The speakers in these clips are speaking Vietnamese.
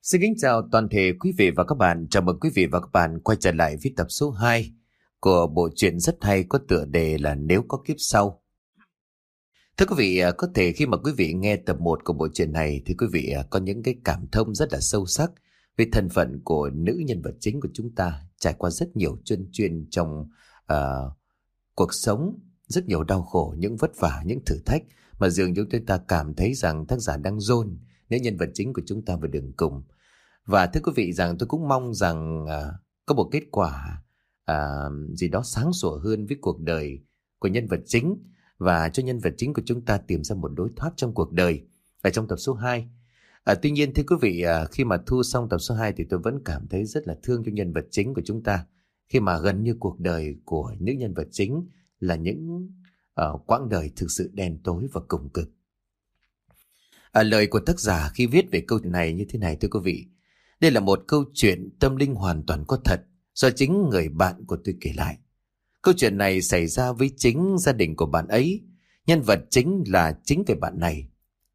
Xin kính chào toàn thể quý vị và các bạn. Chào mừng quý vị và các bạn quay trở lại với tập số 2 của bộ truyện rất hay có tựa đề là Nếu có kiếp sau. Thưa quý vị, có thể khi mà quý vị nghe tập 1 của bộ truyện này thì quý vị có những cái cảm thông rất là sâu sắc về thân phận của nữ nhân vật chính của chúng ta, trải qua rất nhiều chuyên chuyên trong cuộc sống, rất nhiều đau khổ, những vất vả, những thử thách mà dường như chúng ta cảm thấy rằng tác giả đang dồn nữ nhân vật chính của chúng ta vào đường cùng. Và thưa quý vị rằng tôi cũng mong rằng có một kết quả gì đó sáng sủa hơn với cuộc đời của nhân vật chính, và cho nhân vật chính của chúng ta tìm ra một lối thoát trong cuộc đời ở trong tập số 2. Tuy nhiên thưa quý vị, khi mà thu xong tập số 2 thì tôi vẫn cảm thấy rất là thương cho nhân vật chính của chúng ta, khi mà gần như cuộc đời của nữ nhân vật chính là những quãng đời thực sự đen tối và cùng cực. Lời của tác giả khi viết về câu chuyện này như thế này thưa quý vị. Đây là một câu chuyện tâm linh hoàn toàn có thật do chính người bạn của tôi kể lại. Câu chuyện này xảy ra với chính gia đình của bạn ấy. Nhân vật chính là chính về bạn này.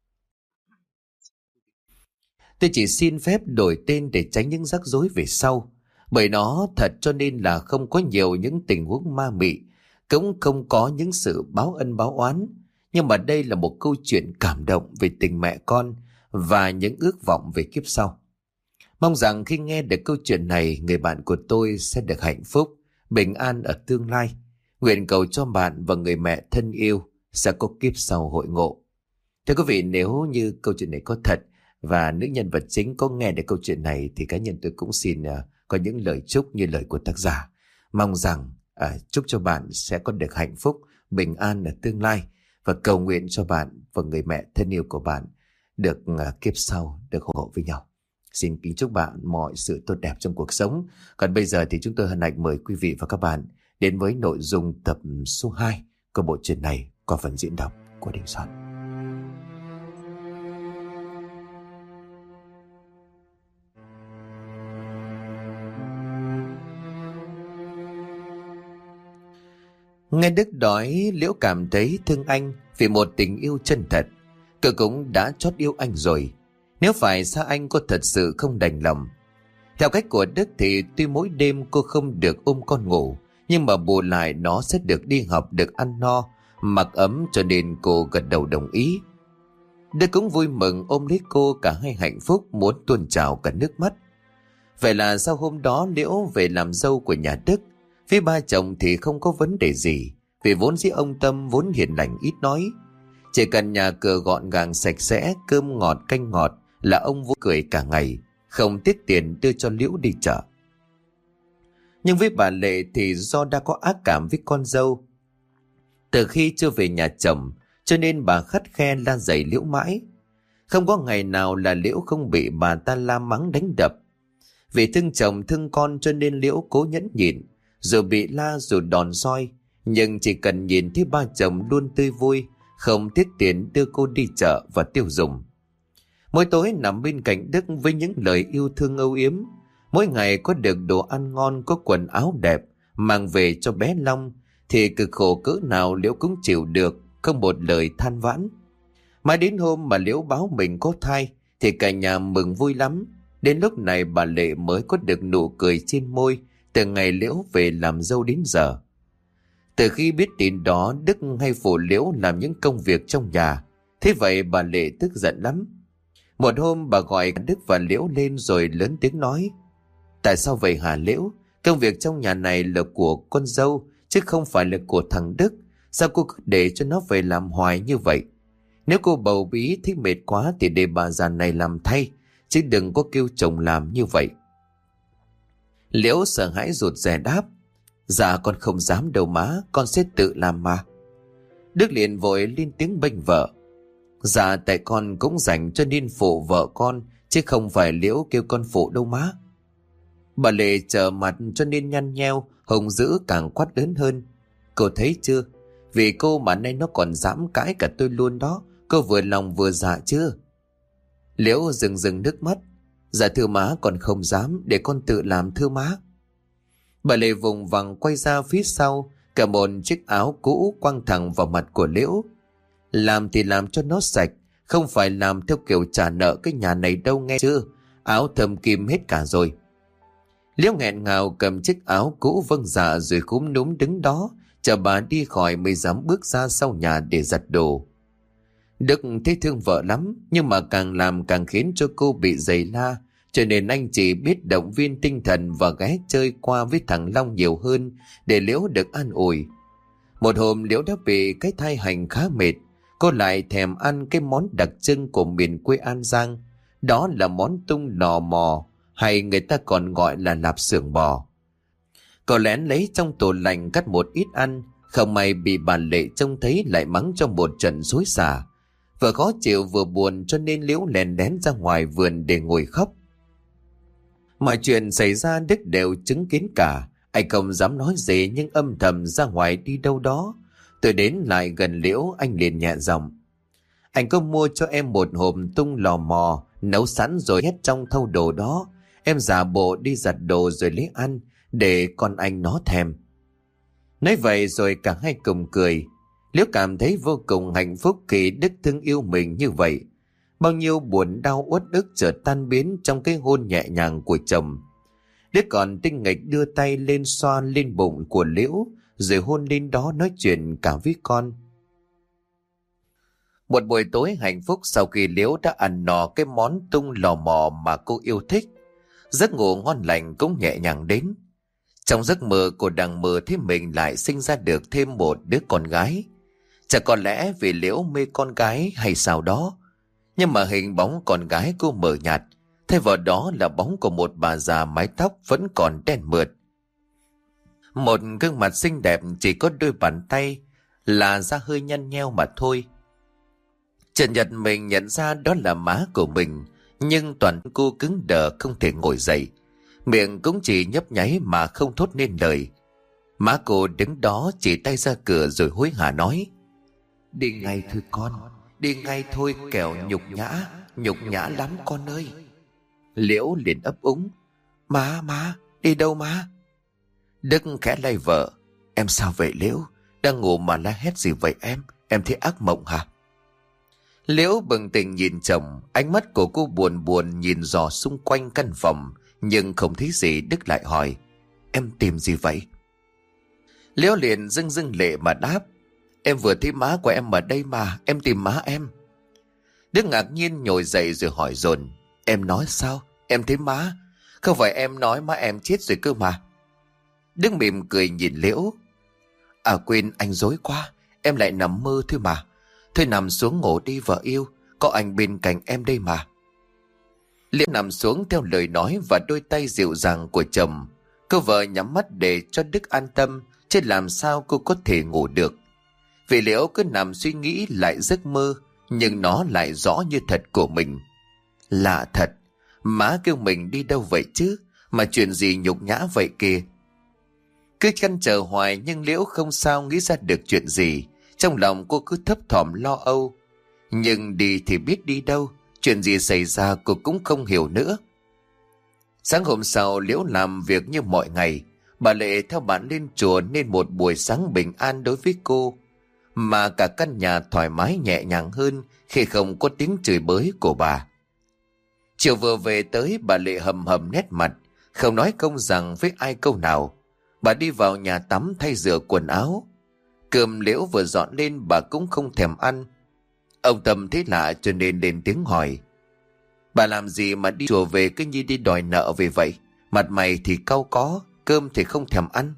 Tôi chỉ xin phép đổi tên để tránh những rắc rối về sau. Bởi nó thật cho nên là không có nhiều những tình huống ma mị, cũng không có những sự báo ân báo oán. Nhưng mà đây là một câu chuyện cảm động về tình mẹ con và những ước vọng về kiếp sau. Mong rằng khi nghe được câu chuyện này, người bạn của tôi sẽ được hạnh phúc, bình an ở tương lai. Nguyện cầu cho bạn và người mẹ thân yêu sẽ có kiếp sau hội ngộ. Thưa quý vị, nếu như câu chuyện này có thật và nữ nhân vật chính có nghe được câu chuyện này thì cá nhân tôi cũng xin có những lời chúc như lời của tác giả. Mong rằng chúc cho bạn sẽ có được hạnh phúc, bình an ở tương lai, và cầu nguyện cho bạn và người mẹ thân yêu của bạn được kiếp sau được hội ngộ với nhau. Xin kính chúc bạn mọi sự tốt đẹp trong cuộc sống. Còn bây giờ thì chúng tôi hân hạnh mời quý vị và các bạn đến với nội dung tập số 2 của bộ truyện này qua phần diễn đọc của Đình Soạn. Nghe Đức đói, Liễu cảm thấy thương anh vì một tình yêu chân thật. Cô cũng đã chót yêu anh rồi. Nếu phải xa anh cô thật sự không đành lòng. Theo cách của Đức thì tuy mỗi đêm cô không được ôm con ngủ, nhưng mà bù lại nó sẽ được đi học, được ăn no, mặc ấm, cho nên cô gật đầu đồng ý. Đức cũng vui mừng ôm lấy cô, cả hai hạnh phúc muốn tuôn trào cả nước mắt. Vậy là sau hôm đó Liễu về làm dâu của nhà Đức. Phía ba chồng thì không có vấn đề gì, vì vốn dĩ ông Tâm vốn hiền lành ít nói. Chỉ cần nhà cửa gọn gàng sạch sẽ, cơm ngọt canh ngọt là ông vui cười cả ngày, không tiếc tiền đưa cho Liễu đi chợ. Nhưng với bà Lệ thì do đã có ác cảm với con dâu, từ khi chưa về nhà chồng, cho nên bà khắt khe la dày Liễu mãi. Không có ngày nào là Liễu không bị bà ta la mắng đánh đập. Vì thương chồng thương con cho nên Liễu cố nhẫn nhịn, dù bị la dù đòn roi, nhưng chỉ cần nhìn thấy ba chồng luôn tươi vui, không tiếc tiền đưa cô đi chợ và tiêu dùng. Mỗi tối nằm bên cạnh Đức với những lời yêu thương âu yếm, mỗi ngày có được đồ ăn ngon, có quần áo đẹp mang về cho bé Long, thì cực khổ cỡ nào Liễu cũng chịu được, không một lời than vãn. Mãi đến hôm mà Liễu báo mình có thai thì cả nhà mừng vui lắm. Đến lúc này bà Lệ mới có được nụ cười trên môi từ ngày Liễu về làm dâu đến giờ. Từ khi biết tin đó, Đức hay phụ Liễu làm những công việc trong nhà. Thế vậy bà Lệ tức giận lắm. Một hôm bà gọi Đức và Liễu lên rồi lớn tiếng nói: "Tại sao vậy hả Liễu? Công việc trong nhà này là của con dâu chứ không phải là của thằng Đức. Sao cô cứ để cho nó về làm hoài như vậy? Nếu cô bầu bí thích mệt quá thì để bà già này làm thay, chứ đừng có kêu chồng làm như vậy." Liễu sợ hãi rụt rè đáp: "Dạ con không dám đâu má, con sẽ tự làm mà." Đức liền vội lên tiếng bênh vợ: "Dạ tại con cũng rảnh cho nên phụ vợ con, chứ không phải Liễu kêu con phụ đâu má." Bà Lệ trở mặt cho nên nhăn nheo, hùng dữ càng quát lớn hơn: "Cô thấy chưa? Vì cô mà nay nó còn dám cãi cả tôi luôn đó. Cô vừa lòng vừa dạ chưa?" Liễu rưng rưng nước mắt: "Dạ thưa má, con không dám, để con tự làm thưa má." Bà Lệ vùng vằng quay ra phía sau, cả một chiếc áo cũ quăng thẳng vào mặt của Liễu: "Làm thì làm cho nó sạch, không phải làm theo kiểu trả nợ cái nhà này đâu nghe chưa? áo thâm kim hết cả rồi. Liễu nghẹn ngào cầm chiếc áo cũ vâng dạ rồi cúm núm đứng đó, chờ bà đi khỏi mới dám bước ra sau nhà để giặt đồ. Đức thấy thương vợ lắm, nhưng mà càng làm càng khiến cho cô bị giày la, cho nên anh chỉ biết động viên tinh thần và ghé chơi qua với thằng Long nhiều hơn để Liễu được an ủi. Một hôm Liễu đã bị cái thai hành khá mệt, cô lại thèm ăn cái món đặc trưng của miền quê An Giang, đó là món tung lò mò, hay người ta còn gọi là lạp xưởng bò. Cô lén lấy trong tủ lạnh cắt một ít ăn, không may bị bà Lệ trông thấy lại mắng cho một trận xối xả. Vừa khó chịu vừa buồn cho nên Liễu lén lén ra ngoài vườn để ngồi khóc. Mọi chuyện xảy ra Đức đều chứng kiến cả. Anh không dám nói gì nhưng âm thầm ra ngoài đi đâu đó. Tôi đến lại gần Liễu, anh liền nhẹ giọng: anh có mua cho em một hộp tung lò mò nấu sẵn rồi nhét trong thau đồ đó. Em giả bộ đi giặt đồ rồi lấy ăn để con anh nó thèm. Nói vậy rồi cả hai cùng cười. Liễu cảm thấy vô cùng hạnh phúc khi Đức thương yêu mình như vậy. Bao nhiêu buồn đau uất ức chợt tan biến trong cái hôn nhẹ nhàng của chồng. Đức còn tinh nghịch đưa tay lên xoa lên bụng của Liễu rồi hôn lên đó, nói chuyện cả với con. Một buổi tối hạnh phúc sau khi Liễu đã ăn no cái món tung lò mò mà cô yêu thích. Giấc ngủ ngon lành cũng nhẹ nhàng đến. Trong giấc mơ cô đang mơ thấy mình lại sinh ra được thêm một đứa con gái. Chả có lẽ vì Liễu mê con gái hay sao đó, nhưng mà hình bóng con gái cô mờ nhạt, thay vào đó là bóng của một bà già mái tóc vẫn còn đen mượt. Một gương mặt xinh đẹp chỉ có đôi bàn tay là da hơi nhăn nheo mà thôi. Trần Nhật mình nhận ra đó là má của mình, nhưng toàn cô cứng đờ không thể ngồi dậy, miệng cũng chỉ nhấp nháy mà không thốt nên lời. Má cô đứng đó chỉ tay ra cửa rồi hối hả nói: đi ngay thôi con, đi ngay thôi kẻo nhục nhã lắm con ơi. Liễu liền ấp úng: má, đi đâu má? Đức khẽ lay vợ: em sao vậy Liễu, đang ngủ mà la hét gì vậy em thấy ác mộng hả? Liễu bừng tỉnh nhìn chồng, ánh mắt của cô buồn buồn nhìn dò xung quanh căn phòng nhưng không thấy gì. Đức lại hỏi: em tìm gì vậy? Liễu liền rưng rưng lệ mà đáp: em vừa thấy má của em ở đây mà, em tìm má em. Đức ngạc nhiên nhồi dậy rồi hỏi dồn: em nói sao? Em thấy má? Không phải em nói má em chết rồi cơ mà. Đức mỉm cười nhìn Liễu: à quên, anh dối quá, em lại nằm mơ thôi mà. Thôi nằm xuống ngủ đi vợ yêu, có anh bên cạnh em đây mà. Liễu nằm xuống theo lời nói và đôi tay dịu dàng của chồng. Cô vợ nhắm mắt để cho Đức an tâm, chứ làm sao cô có thể ngủ được. Vì Liễu cứ nằm suy nghĩ lại giấc mơ, nhưng nó lại rõ như thật của mình. Lạ thật, má kêu mình đi đâu vậy chứ, mà chuyện gì nhục nhã vậy kìa. Cứ chăn chờ hoài nhưng Liễu không sao nghĩ ra được chuyện gì. Trong lòng cô cứ thấp thỏm lo âu. Nhưng đi thì biết đi đâu, chuyện gì xảy ra cô cũng không hiểu nữa. Sáng hôm sau Liễu làm việc như mọi ngày. Bà Lệ theo bạn lên chùa nên một buổi sáng bình an đối với cô. Mà cả căn nhà thoải mái nhẹ nhàng hơn khi không có tiếng chửi bới của bà. Chiều vừa về tới, bà Lệ hầm hầm nét mặt, không nói không rằng với ai câu nào. Bà đi vào nhà tắm thay rửa quần áo. Cơm Liễu vừa dọn lên bà cũng không thèm ăn. Ông Tâm thấy lạ cho nên lên tiếng hỏi: bà làm gì mà đi chùa về cứ như đi đòi nợ về vậy? Mặt mày thì cau có, cơm thì không thèm ăn.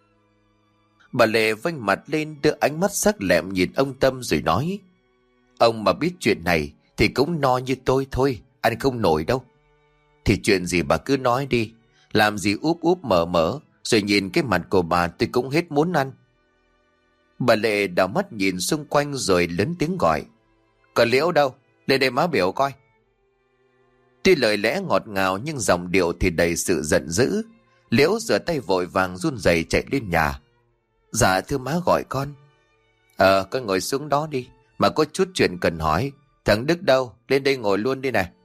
Bà Lệ vênh mặt lên đưa ánh mắt sắc lẹm nhìn ông Tâm rồi nói: ông mà biết chuyện này thì cũng no như tôi thôi, ăn không nổi đâu. Thì chuyện gì bà cứ nói đi, làm gì úp úp mở mở, rồi nhìn cái mặt của bà tôi cũng hết muốn ăn. Bà Lệ đảo mắt nhìn xung quanh rồi lớn tiếng gọi: còn Liễu đâu, lên đây má biểu coi. Tuy lời lẽ ngọt ngào nhưng giọng điệu thì đầy sự giận dữ. Liễu rửa tay vội vàng run rẩy chạy lên nhà. Dạ thưa má gọi con. Con ngồi xuống đó đi, mà có chút chuyện cần hỏi. Thằng Đức đâu, lên đây ngồi luôn đi này.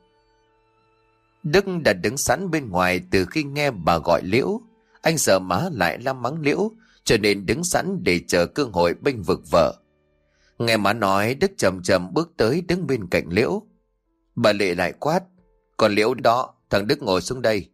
Đức đã đứng sẵn bên ngoài từ khi nghe bà gọi Liễu. Anh sợ má lại la mắng Liễu, cho nên đứng sẵn để chờ cơ hội bênh vực vợ. Nghe má nói, Đức chậm chậm bước tới đứng bên cạnh Liễu. Bà Lệ lại quát: còn Liễu đó, thằng Đức ngồi xuống đây.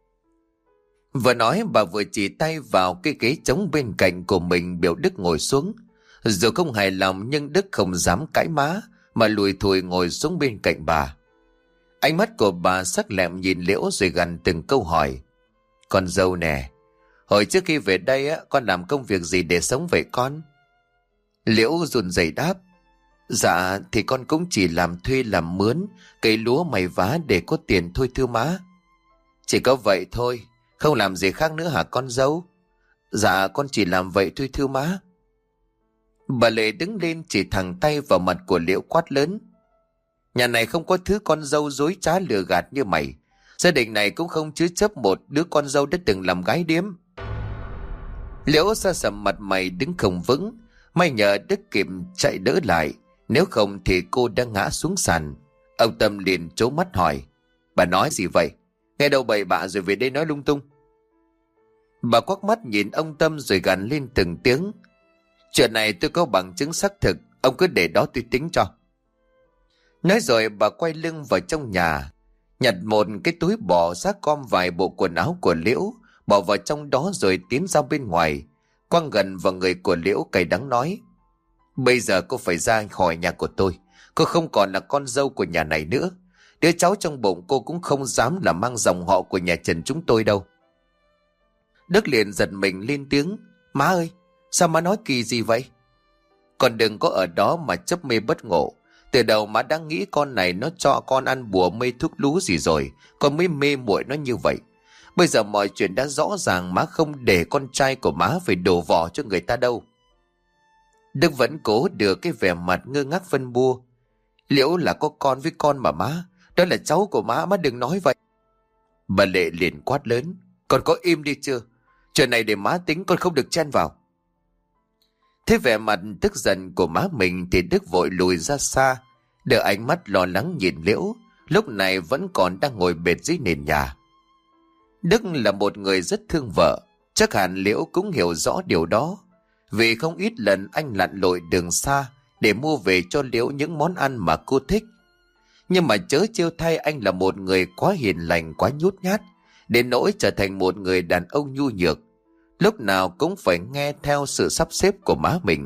Vừa nói bà vừa chỉ tay vào cái ghế trống bên cạnh của mình, biểu Đức ngồi xuống. Dù không hài lòng nhưng Đức không dám cãi má, mà lùi thùi ngồi xuống bên cạnh bà. Ánh mắt của bà sắc lẹm nhìn Liễu rồi gằn từng câu hỏi. Con dâu nè, hồi trước khi về đây á, con làm công việc gì để sống vậy con? Liễu run rẩy đáp. Dạ thì con cũng chỉ làm thuê làm mướn, cấy lúa mày vá để có tiền thôi thưa má. Chỉ có vậy thôi, không làm gì khác nữa hả con dâu? Dạ con chỉ làm vậy thôi thưa má. Bà Lệ đứng lên chỉ thẳng tay vào mặt của Liễu quát lớn. Nhà này không có thứ con dâu dối trá lừa gạt như mày. Gia đình này cũng không chứa chấp một đứa con dâu đã từng làm gái điếm. Liễu xa sầm mặt mày đứng không vững. May nhờ Đức kịp chạy đỡ lại, nếu không thì cô đã ngã xuống sàn. Ông Tâm liền trố mắt hỏi. Bà nói gì vậy? Nghe đâu bậy bạ rồi về đây nói lung tung. Bà quắc mắt nhìn ông Tâm rồi gằn lên từng tiếng. Chuyện này tôi có bằng chứng xác thực, ông cứ để đó tôi tính cho. Nói rồi bà quay lưng vào trong nhà, nhặt một cái túi bỏ xác gom vài bộ quần áo của Liễu, bỏ vào trong đó rồi tiến ra bên ngoài, quăng gần vào người của Liễu cay đắng nói. Bây giờ cô phải ra khỏi nhà của tôi, cô không còn là con dâu của nhà này nữa. Đứa cháu trong bụng cô cũng không dám là mang dòng họ của nhà Trần chúng tôi đâu. Đức liền giật mình lên tiếng. Má ơi, sao má nói kỳ gì vậy? Con đừng có ở đó mà chấp mê bất ngộ. Từ đầu má đã nghĩ con này nó cho con ăn bùa mê thuốc lú gì rồi, con mới mê muội nó như vậy. Bây giờ mọi chuyện đã rõ ràng, má không để con trai của má phải đổ vỏ cho người ta đâu. Đức vẫn cố đưa cái vẻ mặt ngơ ngác phân bua. Liễu là có con với con mà má, đó là cháu của má đừng nói vậy. Bà Lệ liền quát lớn. Con có im đi chưa? Chuyện này để má tính, con không được chen vào. Thế vẻ mặt tức giận của má mình thì Đức vội lùi ra xa, đưa ánh mắt lo lắng nhìn Liễu, lúc này vẫn còn đang ngồi bệt dưới nền nhà. Đức là một người rất thương vợ, chắc hẳn Liễu cũng hiểu rõ điều đó, vì không ít lần anh lặn lội đường xa để mua về cho Liễu những món ăn mà cô thích. Nhưng mà chớ trêu thay, anh là một người quá hiền lành, quá nhút nhát, đến nỗi trở thành một người đàn ông nhu nhược, lúc nào cũng phải nghe theo sự sắp xếp của má mình.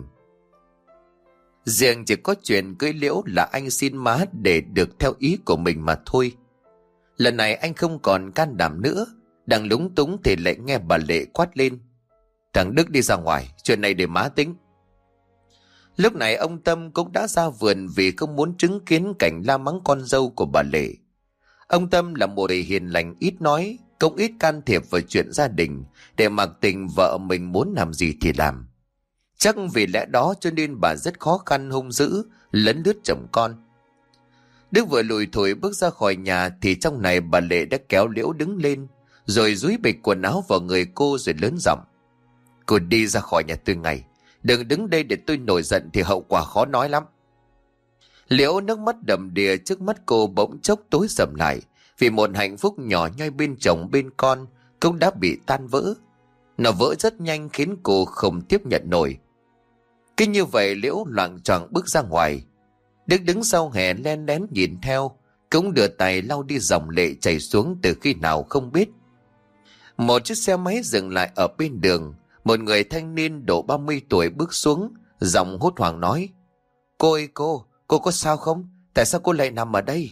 Riêng chỉ có chuyện cưới Liễu là anh xin má để được theo ý của mình mà thôi. Lần này anh không còn can đảm nữa, đang lúng túng thì lại nghe bà Lệ quát lên. Thằng Đức đi ra ngoài, chuyện này để má tính. Lúc này ông Tâm cũng đã ra vườn vì không muốn chứng kiến cảnh la mắng con dâu của bà Lệ. Ông Tâm là một người hiền lành ít nói, cũng ít can thiệp vào chuyện gia đình, để mặc tình vợ mình muốn làm gì thì làm. Chắc vì lẽ đó cho nên bà rất khó khăn hung dữ, lấn lướt chồng con. Đức vừa lùi thủi bước ra khỏi nhà thì trong này bà Lệ đã kéo Liễu đứng lên, rồi dúi bịch quần áo vào người cô rồi lớn giọng. Cô đi ra khỏi nhà tôi ngay, đừng đứng đây để tôi nổi giận thì hậu quả khó nói lắm. Liễu nước mắt đầm đìa trước mắt cô bỗng chốc tối sầm lại, vì một hạnh phúc nhỏ nhoi bên chồng bên con cũng đã bị tan vỡ. Nó vỡ rất nhanh khiến cô không tiếp nhận nổi. Cứ như vậy Liễu loạng choạng bước ra ngoài. Đức đứng sau hè len lén nhìn theo, cũng đưa tay lau đi dòng lệ chảy xuống từ khi nào không biết. Một chiếc xe máy dừng lại ở bên đường. Một người thanh niên độ 30 tuổi bước xuống, giọng hốt hoảng nói. Cô ơi cô có sao không? Tại sao cô lại nằm ở đây?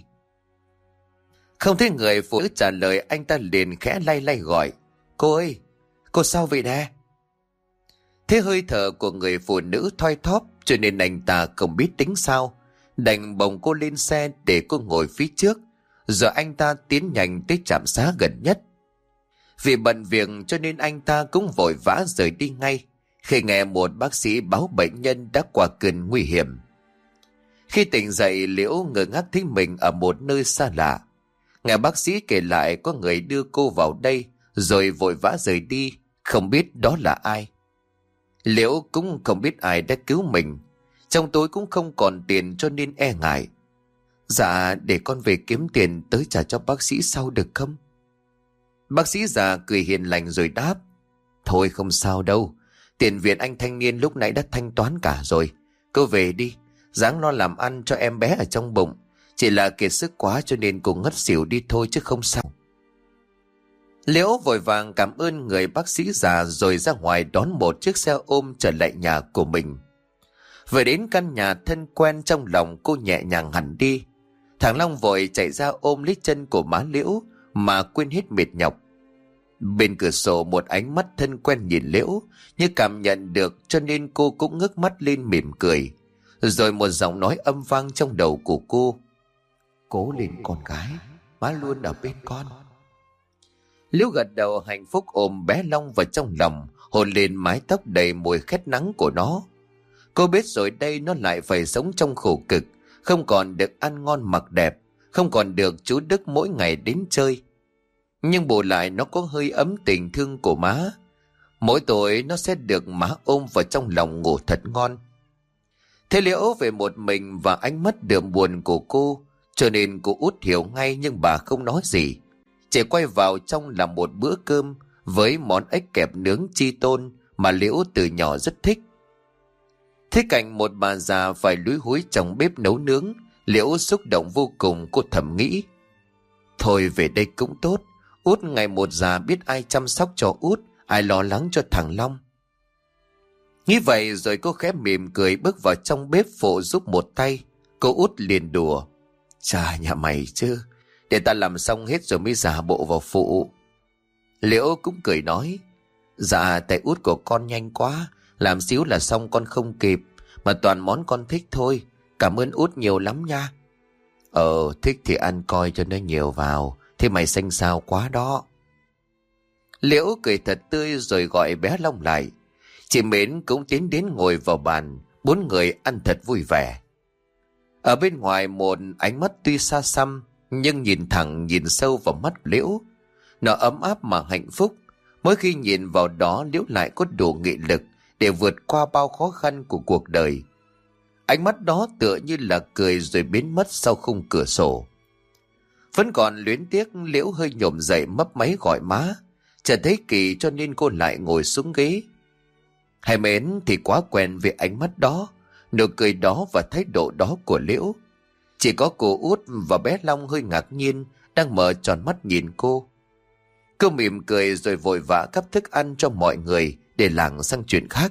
Không thấy người phụ nữ trả lời, anh ta liền khẽ lay lay gọi. Cô ơi, cô sao vậy nè? Thế hơi thở của người phụ nữ thoi thóp cho nên anh ta không biết tính sao, đành bồng cô lên xe để cô ngồi phía trước, rồi anh ta tiến nhanh tới trạm xá gần nhất. Vì bận việc cho nên anh ta cũng vội vã rời đi ngay khi nghe một bác sĩ báo bệnh nhân đã qua cơn nguy hiểm. Khi tỉnh dậy, Liễu ngơ ngác thấy mình ở một nơi xa lạ. Nghe bác sĩ kể lại có người đưa cô vào đây rồi vội vã rời đi, không biết đó là ai. Liễu cũng không biết ai đã cứu mình. Trong tối cũng không còn tiền cho nên e ngại. Dạ, để con về kiếm tiền tới trả cho bác sĩ sau được không? Bác sĩ già cười hiền lành rồi đáp. Thôi không sao đâu, tiền viện anh thanh niên lúc nãy đã thanh toán cả rồi. Cô về đi, ráng lo làm ăn cho em bé ở trong bụng. Chỉ là kiệt sức quá cho nên cô ngất xỉu đi thôi chứ không sao. Liễu vội vàng cảm ơn người bác sĩ già rồi ra ngoài đón một chiếc xe ôm trở lại nhà của mình. Vừa đến căn nhà thân quen, trong lòng cô nhẹ nhàng hẳn đi. Thằng Long vội chạy ra ôm lấy chân của má Liễu mà quên hết mệt nhọc. Bên cửa sổ một ánh mắt thân quen nhìn Liễu, như cảm nhận được cho nên cô cũng ngước mắt lên mỉm cười. Rồi một giọng nói âm vang trong đầu của cô: "Cố lên con gái, má luôn ở bên con." Liễu gật đầu hạnh phúc ôm bé Long vào trong lòng, hôn lên mái tóc đầy mùi khét nắng của nó. Cô biết rồi đây nó lại phải sống trong khổ cực, không còn được ăn ngon mặc đẹp, không còn được chú Đức mỗi ngày đến chơi. Nhưng bù lại nó có hơi ấm tình thương của má. Mỗi tối nó sẽ được má ôm vào trong lòng ngủ thật ngon. Thế Liễu về một mình và ánh mắt đượm buồn của cô, cho nên cô Út hiểu ngay, nhưng bà không nói gì. Chỉ quay vào trong làm một bữa cơm với món ếch kẹp nướng chi tôn mà Liễu từ nhỏ rất thích. Thế cảnh một bà già phải lúi húi trong bếp nấu nướng, Liễu xúc động vô cùng. Cô thầm nghĩ: thôi về đây cũng tốt, Út ngày một già biết ai chăm sóc cho Út, ai lo lắng cho thằng Long. Nghĩ vậy rồi cô khẽ mỉm cười bước vào trong bếp phụ giúp một tay. Cô Út liền đùa: chà, nhà mày chứ, để ta làm xong hết rồi mới giả bộ vào phụ. Liễu cũng cười nói: dạ tại Út của con nhanh quá, làm xíu là xong con không kịp, mà toàn món con thích thôi, cảm ơn Út nhiều lắm nha. Thích thì ăn coi cho nó nhiều vào, thế mày xanh xao quá đó. Liễu cười thật tươi rồi gọi bé Long lại. Chị Mến cũng tiến đến ngồi vào bàn, bốn người ăn thật vui vẻ. Ở bên ngoài một ánh mắt tuy xa xăm, nhưng nhìn thẳng nhìn sâu vào mắt Liễu, nó ấm áp mà hạnh phúc. Mỗi khi nhìn vào đó, Liễu lại có đủ nghị lực để vượt qua bao khó khăn của cuộc đời. Ánh mắt đó tựa như là cười rồi biến mất sau khung cửa sổ. Vẫn còn luyến tiếc, Liễu hơi nhổm dậy mấp máy gọi má. Chợt thấy kỳ cho nên cô lại ngồi xuống ghế. Hai Mến thì quá quen với ánh mắt đó, nụ cười đó và thái độ đó của Liễu. Chỉ có cô Út và bé Long hơi ngạc nhiên, đang mở tròn mắt nhìn cô. Cô mỉm cười rồi vội vã gắp thức ăn cho mọi người để lảng sang chuyện khác.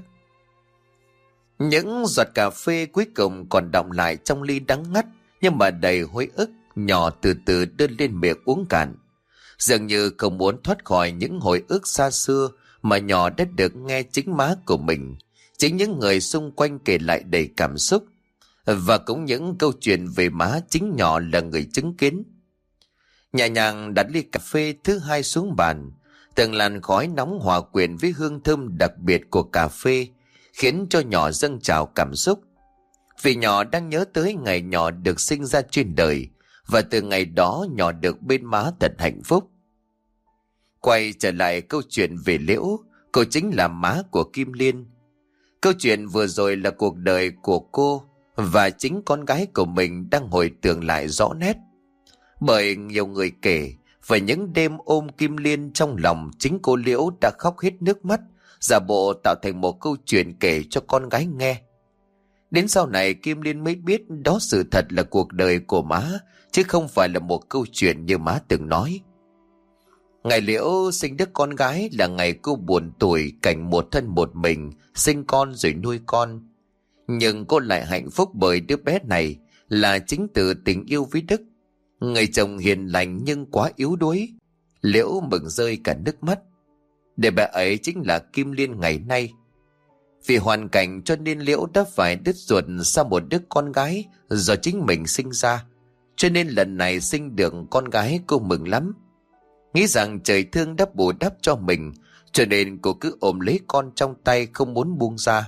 Những giọt cà phê cuối cùng còn đọng lại trong ly đắng ngắt nhưng mà đầy hối ức. Nhỏ từ từ đưa lên miệng uống cạn. Dường như không muốn thoát khỏi những hồi ức xa xưa mà nhỏ đã được nghe chính má của mình, chính những người xung quanh kể lại đầy cảm xúc, và cũng những câu chuyện về má chính nhỏ là người chứng kiến. Nhẹ nhàng đặt ly cà phê thứ hai xuống bàn, từng làn khói nóng hòa quyện với hương thơm đặc biệt của cà phê khiến cho nhỏ dâng trào cảm xúc. Vì nhỏ đang nhớ tới ngày nhỏ được sinh ra trên đời, và từ ngày đó nhỏ được bên má thật hạnh phúc. Quay trở lại câu chuyện về Liễu, cô chính là má của Kim Liên. Câu chuyện vừa rồi là cuộc đời của cô, và chính con gái của mình đang hồi tưởng lại rõ nét. Bởi nhiều người kể, và những đêm ôm Kim Liên trong lòng, chính cô Liễu đã khóc hết nước mắt, giả bộ tạo thành một câu chuyện kể cho con gái nghe. Đến sau này Kim Liên mới biết đó sự thật là cuộc đời của má, chứ không phải là một câu chuyện như má từng nói. Ngày Liễu sinh đứa con gái là ngày cô buồn tủi cảnh một thân một mình sinh con rồi nuôi con. Nhưng cô lại hạnh phúc bởi đứa bé này là chính từ tình yêu với Đức, người chồng hiền lành nhưng quá yếu đuối. Liễu mừng rơi cả nước mắt. Để bé ấy chính là Kim Liên ngày nay. Vì hoàn cảnh cho nên Liễu đã phải đứt ruột sau một đứa con gái do chính mình sinh ra, cho nên lần này sinh được con gái cô mừng lắm. Nghĩ rằng trời thương đã bù đắp cho mình, cho nên cô cứ ôm lấy con trong tay không muốn buông ra.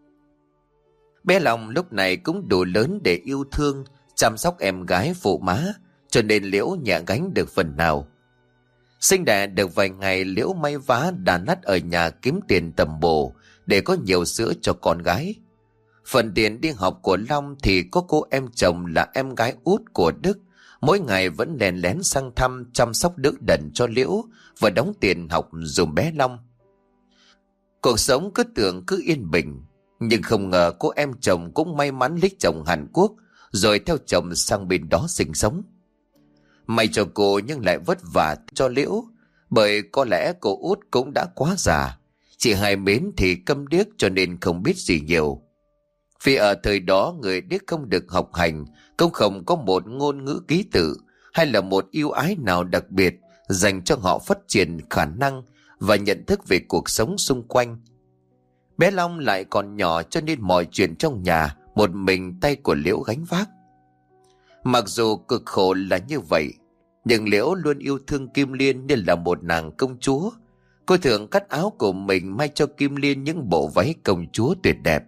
Bé Long lúc này cũng đủ lớn để yêu thương, chăm sóc em gái phụ má, cho nên Liễu nhẹ gánh được phần nào. Sinh đẻ được vài ngày, Liễu may vá đà nát ở nhà kiếm tiền tầm bổ để có nhiều sữa cho con gái. Phần tiền đi học của Long thì có cô em chồng là em gái út của Đức, mỗi ngày vẫn lén lén sang thăm chăm sóc đỡ đần cho Liễu và đóng tiền học dùm bé Long. Cuộc sống cứ tưởng cứ yên bình, nhưng không ngờ cô em chồng cũng may mắn lấy chồng Hàn Quốc rồi theo chồng sang bên đó sinh sống. May cho cô nhưng lại vất vả cho Liễu, Bởi có lẽ cô út cũng đã quá già, chị Hai Mến thì câm điếc cho nên không biết gì nhiều. Vì ở thời đó người điếc không được học hành, cũng không có một ngôn ngữ ký tự hay là một ưu ái nào đặc biệt dành cho họ phát triển khả năng và nhận thức về cuộc sống xung quanh. Bé Long lại còn nhỏ cho nên mọi chuyện trong nhà một mình tay của Liễu gánh vác. Mặc dù cực khổ là như vậy, nhưng Liễu luôn yêu thương Kim Liên như là một nàng công chúa. Cô thường cắt áo của mình may cho Kim Liên những bộ váy công chúa tuyệt đẹp.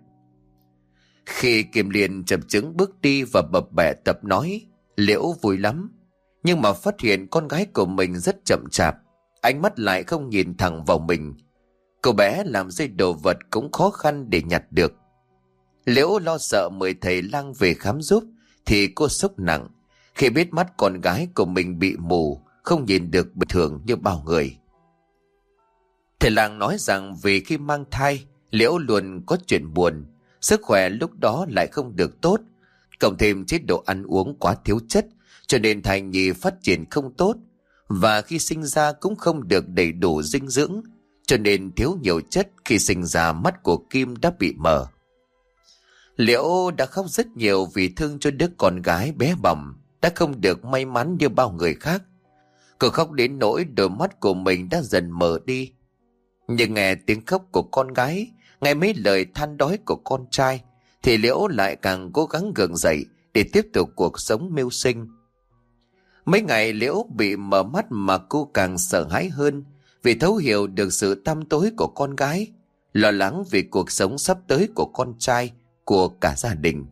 Khi Kim Liên chập chững bước đi và bập bẹ tập nói, Liễu vui lắm. Nhưng mà phát hiện con gái của mình rất chậm chạp, ánh mắt lại không nhìn thẳng vào mình. Cô bé làm dây đồ vật cũng khó khăn để nhặt được. Liễu lo sợ mời thầy lang về khám giúp thì cô sốc nặng khi biết mắt con gái của mình bị mù, không nhìn được bình thường như bao người. Thầy lang nói rằng vì khi mang thai, Liễu luôn có chuyện buồn, sức khỏe lúc đó lại không được tốt, cộng thêm chế độ ăn uống quá thiếu chất, cho nên thai nhi phát triển không tốt, và khi sinh ra cũng không được đầy đủ dinh dưỡng, cho nên thiếu nhiều chất. Khi sinh ra mắt của Kim đã bị mờ. Liễu đã khóc rất nhiều vì thương cho đứa con gái bé bỏng đã không được may mắn như bao người khác. Cô khóc đến nỗi đôi mắt của mình đã dần mờ đi. Nhưng nghe tiếng khóc của con gái, nghe mấy lời than đói của con trai, thì Liễu lại càng cố gắng gượng dậy để tiếp tục cuộc sống mưu sinh. Mấy ngày Liễu bị mờ mắt mà cô càng sợ hãi hơn, vì thấu hiểu được sự tăm tối của con gái, lo lắng vì cuộc sống sắp tới của con trai, của cả gia đình.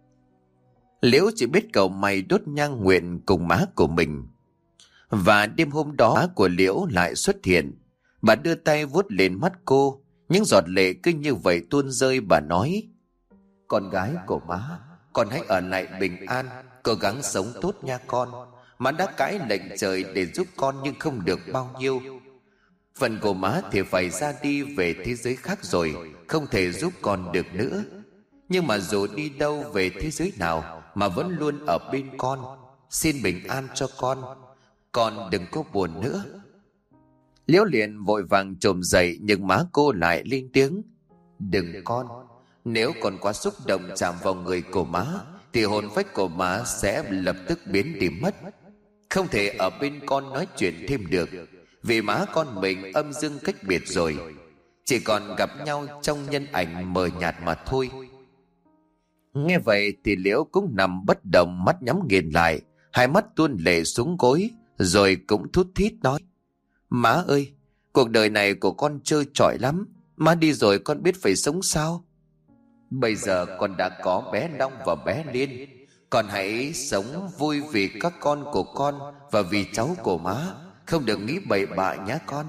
Liễu chỉ biết cầu may đốt nhang nguyện cùng má của mình. Và đêm hôm đó má của Liễu lại xuất hiện. Bà đưa tay vuốt lên mắt cô, những giọt lệ cứ như vậy tuôn rơi. Bà nói, con gái của má, con hãy ở lại bình an, cố gắng sống tốt nha con. Má đã cãi lệnh trời để giúp con nhưng không được bao nhiêu. Phần của má thì phải ra đi về thế giới khác rồi, không thể giúp con được nữa. Nhưng mà dù đi đâu về thế giới nào mà vẫn luôn ở bên con. Xin bình an cho con đừng có buồn nữa. Liễu liền vội vàng chồm dậy, nhưng má cô lại lên tiếng, đừng con, nếu con quá xúc động chạm vào người của má thì hồn phách của má sẽ lập tức biến đi mất. Không thể ở bên con nói chuyện thêm được, vì má con mình âm dương cách biệt rồi, chỉ còn gặp nhau trong nhân ảnh mờ nhạt mà thôi. Nghe vậy thì Liễu cũng nằm bất động, mắt nhắm nghiền lại, hai mắt tuôn lệ xuống gối, rồi cũng thút thít nói, má ơi, cuộc đời này của con trơ trọi lắm, má đi rồi con biết phải sống sao? Bây giờ con đã có bé Long và bé Liên, con hãy sống vui vì các con của con và vì cháu của má, không được nghĩ bậy bạ nhé con.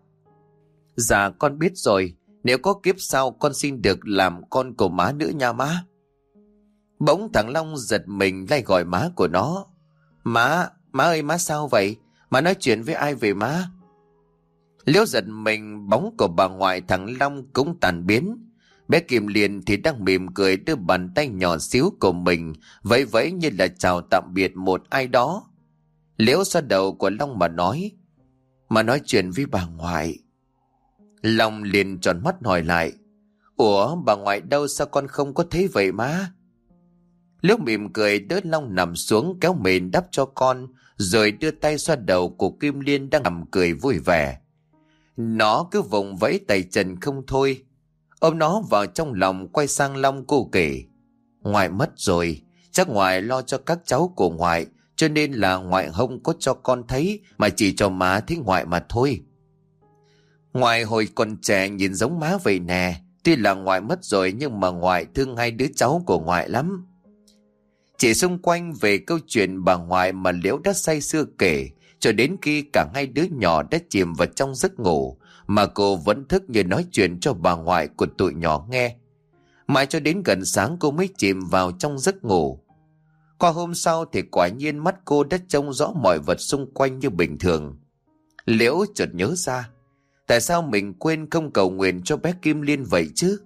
Dạ con biết rồi, nếu có kiếp sau con xin được làm con của má nữa nha má. Bỗng thằng Long giật mình lại gọi má của nó, má ơi, má sao vậy? Má nói chuyện với ai về má? Liễu giật mình, bóng của bà ngoại thằng Long cũng tàn biến. Bé Kim Liên thì đang mỉm cười, đưa bàn tay nhỏ xíu của mình vẫy vẫy như là chào tạm biệt một ai đó. Liễu xoa đầu của Long mà nói, mà nói chuyện với bà ngoại. Long liền tròn mắt hỏi lại, ủa bà ngoại đâu, sao con không có thấy vậy má? Liễu mỉm cười đỡ Long nằm xuống, kéo mền đắp cho con, rồi đưa tay xoa đầu của Kim Liên đang nằm cười vui vẻ. Nó cứ vùng vẫy tay chân không thôi. Ôm nó vào trong lòng, quay sang Long cô kể, ngoại mất rồi, chắc ngoại lo cho các cháu của ngoại, cho nên là ngoại không có cho con thấy, mà chỉ cho má thấy ngoại mà thôi. Ngoại hồi còn trẻ nhìn giống má vậy nè, tuy là ngoại mất rồi nhưng mà ngoại thương hai đứa cháu của ngoại lắm. Chỉ xung quanh về câu chuyện bà ngoại mà Liễu đã say sưa kể, cho đến khi cả hai đứa nhỏ đã chìm vào trong giấc ngủ, mà cô vẫn thức như nói chuyện cho bà ngoại của tụi nhỏ nghe. Mãi cho đến gần sáng cô mới chìm vào trong giấc ngủ. Qua hôm sau thì quả nhiên mắt cô đã trông rõ mọi vật xung quanh như bình thường. Liễu chợt nhớ ra, tại sao mình quên không cầu nguyện cho bé Kim Liên vậy chứ?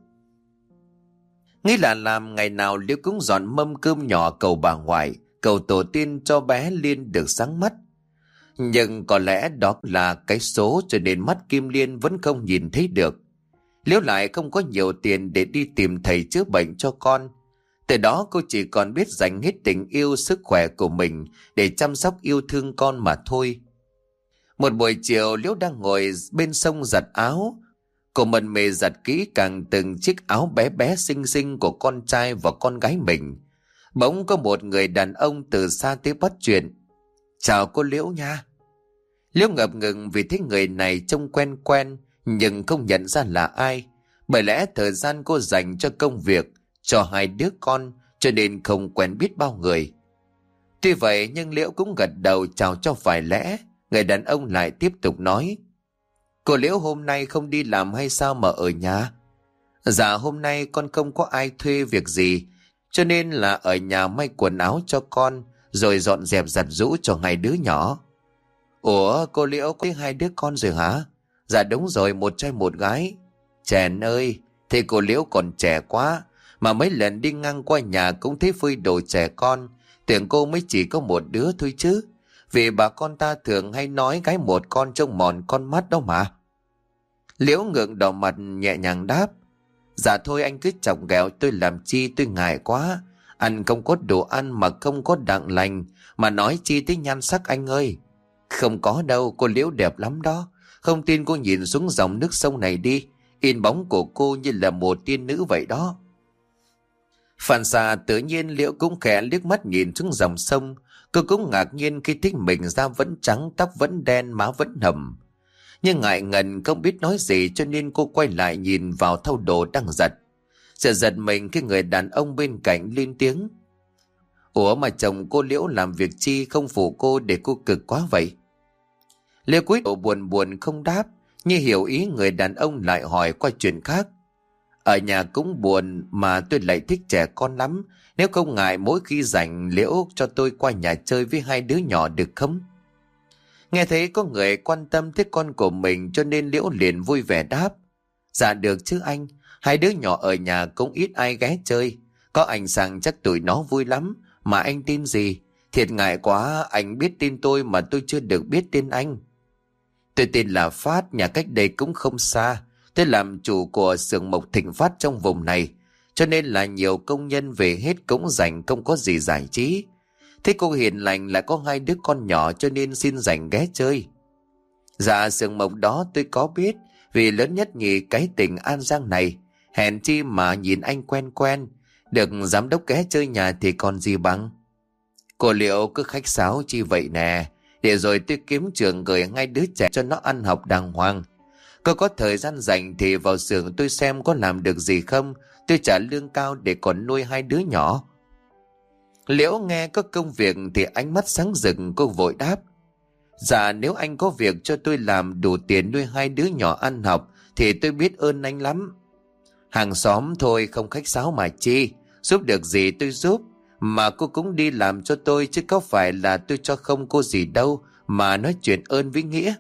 Nghĩ là làm ngày nào Liễu cũng dọn mâm cơm nhỏ cầu bà ngoại, cầu tổ tiên cho bé Liên được sáng mắt. Nhưng có lẽ đó là cái số cho nên mắt Kim Liên vẫn không nhìn thấy được. Liễu lại không có nhiều tiền để đi tìm thầy chữa bệnh cho con. Từ đó cô chỉ còn biết dành hết tình yêu sức khỏe của mình để chăm sóc yêu thương con mà thôi. Một buổi chiều Liễu đang ngồi bên sông giặt áo. Cô mân mê giặt kỹ càng từng chiếc áo bé bé xinh xinh của con trai và con gái mình. Bỗng có một người đàn ông từ xa tới bắt chuyện. Chào cô Liễu nha. Liễu ngập ngừng vì thấy người này trông quen quen nhưng không nhận ra là ai. Bởi lẽ thời gian cô dành cho công việc, cho hai đứa con cho nên không quen biết bao người. Tuy vậy nhưng Liễu cũng gật đầu chào cho phải lẽ. Người đàn ông lại tiếp tục nói. Cô Liễu hôm nay không đi làm hay sao mà ở nhà? Dạ hôm nay con không có ai thuê việc gì, cho nên là ở nhà may quần áo cho con, rồi dọn dẹp giặt giũ cho hai đứa nhỏ. Ủa cô Liễu có hai đứa con rồi hả? Dạ đúng rồi, một trai một gái. Chèn ơi, thì cô Liễu còn trẻ quá, mà mấy lần đi ngang qua nhà cũng thấy phơi đồ trẻ con, tưởng cô mới chỉ có một đứa thôi chứ. Vì bà con ta thường hay nói gái một con trông mòn con mắt đó mà. Liễu ngượng đỏ mặt nhẹ nhàng đáp. Dạ thôi anh cứ chọc ghẹo tôi làm chi, tôi ngại quá. Ăn không có đồ ăn mà không có đặng lành, mà nói chi tới nhan sắc anh ơi. Không có đâu, cô Liễu đẹp lắm đó. Không tin cô nhìn xuống dòng nước sông này đi, in bóng của cô như là một tiên nữ vậy đó. Phản xạ tự nhiên Liễu cũng khẽ liếc mắt nhìn xuống dòng sông. Cô cũng ngạc nhiên khi thích mình da vẫn trắng, tóc vẫn đen, má vẫn hầm. Nhưng ngại ngần không biết nói gì cho nên cô quay lại nhìn vào thau đồ đang giặt. Sợ giật mình khi người đàn ông bên cạnh lên tiếng. Ủa mà chồng cô Liễu làm việc chi không phụ cô để cô cực quá vậy? Liễu cúi đầu buồn buồn không đáp, như hiểu ý người đàn ông lại hỏi qua chuyện khác. Ở nhà cũng buồn mà tôi lại thích trẻ con lắm. Nếu không ngại mỗi khi rảnh Liễu cho tôi qua nhà chơi với hai đứa nhỏ được không? Nghe thấy có người quan tâm tới con của mình cho nên Liễu liền vui vẻ đáp. Dạ được chứ anh, hai đứa nhỏ ở nhà cũng ít ai ghé chơi. Có anh sang chắc tụi nó vui lắm. Mà anh tin gì? Thiệt ngại quá, anh biết tin tôi mà tôi chưa được biết tin anh. Tôi tên là Phát, nhà cách đây cũng không xa. Tôi làm chủ của xưởng mộc Thịnh Phát trong vùng này, cho nên là nhiều công nhân về hết cũng rảnh không có gì giải trí. Thế cô hiền lành lại có hai đứa con nhỏ cho nên xin rảnh ghé chơi. Dạ xưởng mộc đó tôi có biết, vì lớn nhất nhì cái tỉnh An Giang này. Hèn chi mà nhìn anh quen quen, được giám đốc ghé chơi nhà thì còn gì bằng. Cô Liễu cứ khách sáo chi vậy nè, để rồi tôi kiếm trường gửi ngay đứa trẻ cho nó ăn học đàng hoàng. Cô có thời gian rảnh thì vào xưởng tôi xem có làm được gì không, tôi trả lương cao để còn nuôi hai đứa nhỏ. Liễu nghe có công việc thì ánh mắt sáng rực, cô vội đáp. Dạ nếu anh có việc cho tôi làm đủ tiền nuôi hai đứa nhỏ ăn học thì tôi biết ơn anh lắm. Hàng xóm thôi không khách sáo mà chi, giúp được gì tôi giúp. Mà cô cũng đi làm cho tôi chứ có phải là tôi cho không cô gì đâu mà nói chuyện ơn với nghĩa.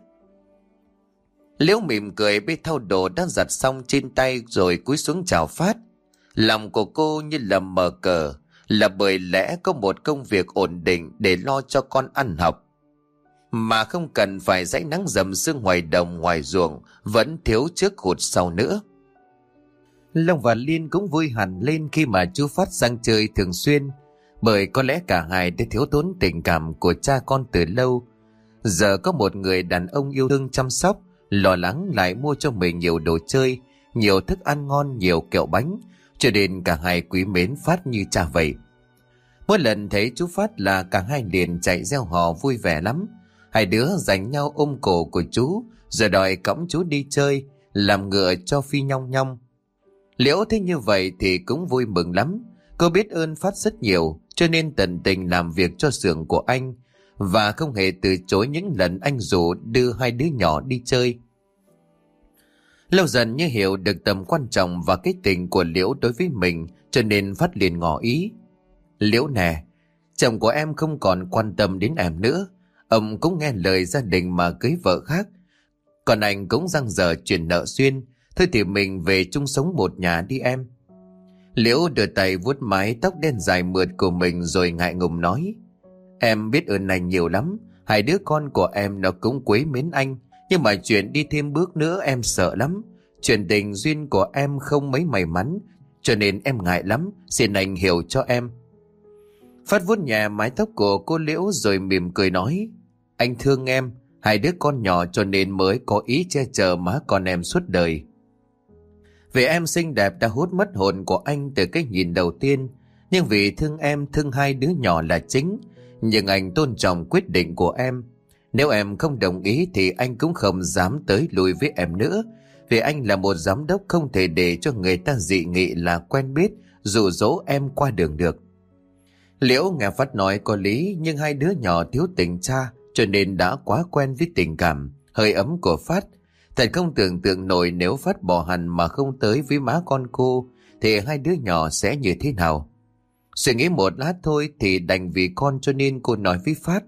Liễu mỉm cười bê thau đồ đã giặt xong trên tay rồi cúi xuống chào Phát. Lòng của cô như là mờ cờ, là bởi lẽ có một công việc ổn định để lo cho con ăn học, mà không cần phải dãy nắng dầm sương ngoài đồng ngoài ruộng, vẫn thiếu trước hụt sau nữa. Long và Liên cũng vui hẳn lên khi mà chú Phát sang chơi thường xuyên, bởi có lẽ cả hai đã thiếu thốn tình cảm của cha con từ lâu. Giờ có một người đàn ông yêu thương chăm sóc, lo lắng lại mua cho mình nhiều đồ chơi, nhiều thức ăn ngon, nhiều kẹo bánh, cho nên cả hai quý mến Phát như cha vậy. Mỗi lần thấy chú Phát là cả hai liền chạy reo hò vui vẻ lắm. Hai đứa giành nhau ôm cổ của chú, rồi đòi cõng chú đi chơi, làm ngựa cho Phi nhong nhong. Liễu thấy như vậy thì cũng vui mừng lắm. Cô biết ơn Phát rất nhiều, cho nên tận tình làm việc cho xưởng của anh, và không hề từ chối những lần anh rủ đưa hai đứa nhỏ đi chơi. Lâu dần như hiểu được tầm quan trọng và cái tình của Liễu đối với mình, cho nên Phát liền ngỏ ý. Liễu nè, chồng của em không còn quan tâm đến em nữa. Ông cũng nghe lời gia đình mà cưới vợ khác. Còn anh cũng giang dở chuyển nợ xuyên. Thôi thì mình về chung sống một nhà đi em. Liễu đưa tay vuốt mái tóc đen dài mượt của mình rồi ngại ngùng nói. Em biết ơn anh nhiều lắm. Hai đứa con của em nó cũng quý mến anh, nhưng mà chuyện đi thêm bước nữa em sợ lắm. Chuyện tình duyên của em không mấy may mắn, cho nên em ngại lắm, xin anh hiểu cho em. Phát vuốt nhẹ mái tóc của cô Liễu rồi mỉm cười nói, anh thương em, hai đứa con nhỏ cho nên mới có ý che chở má con em suốt đời. Vì em xinh đẹp đã hút mất hồn của anh từ cái nhìn đầu tiên, nhưng vì thương em, thương hai đứa nhỏ là chính. Nhưng anh tôn trọng quyết định của em. Nếu em không đồng ý thì anh cũng không dám tới lui với em nữa, vì anh là một giám đốc không thể để cho người ta dị nghị là quen biết dụ dỗ em qua đường được. Liễu nghe Phát nói có lý, nhưng hai đứa nhỏ thiếu tình cha cho nên đã quá quen với tình cảm hơi ấm của Phát. Thật không tưởng tượng nổi nếu Phát bỏ hẳn mà không tới với má con cô thì hai đứa nhỏ sẽ như thế nào. Suy nghĩ một lát thôi thì đành vì con cho nên cô nói với Phát,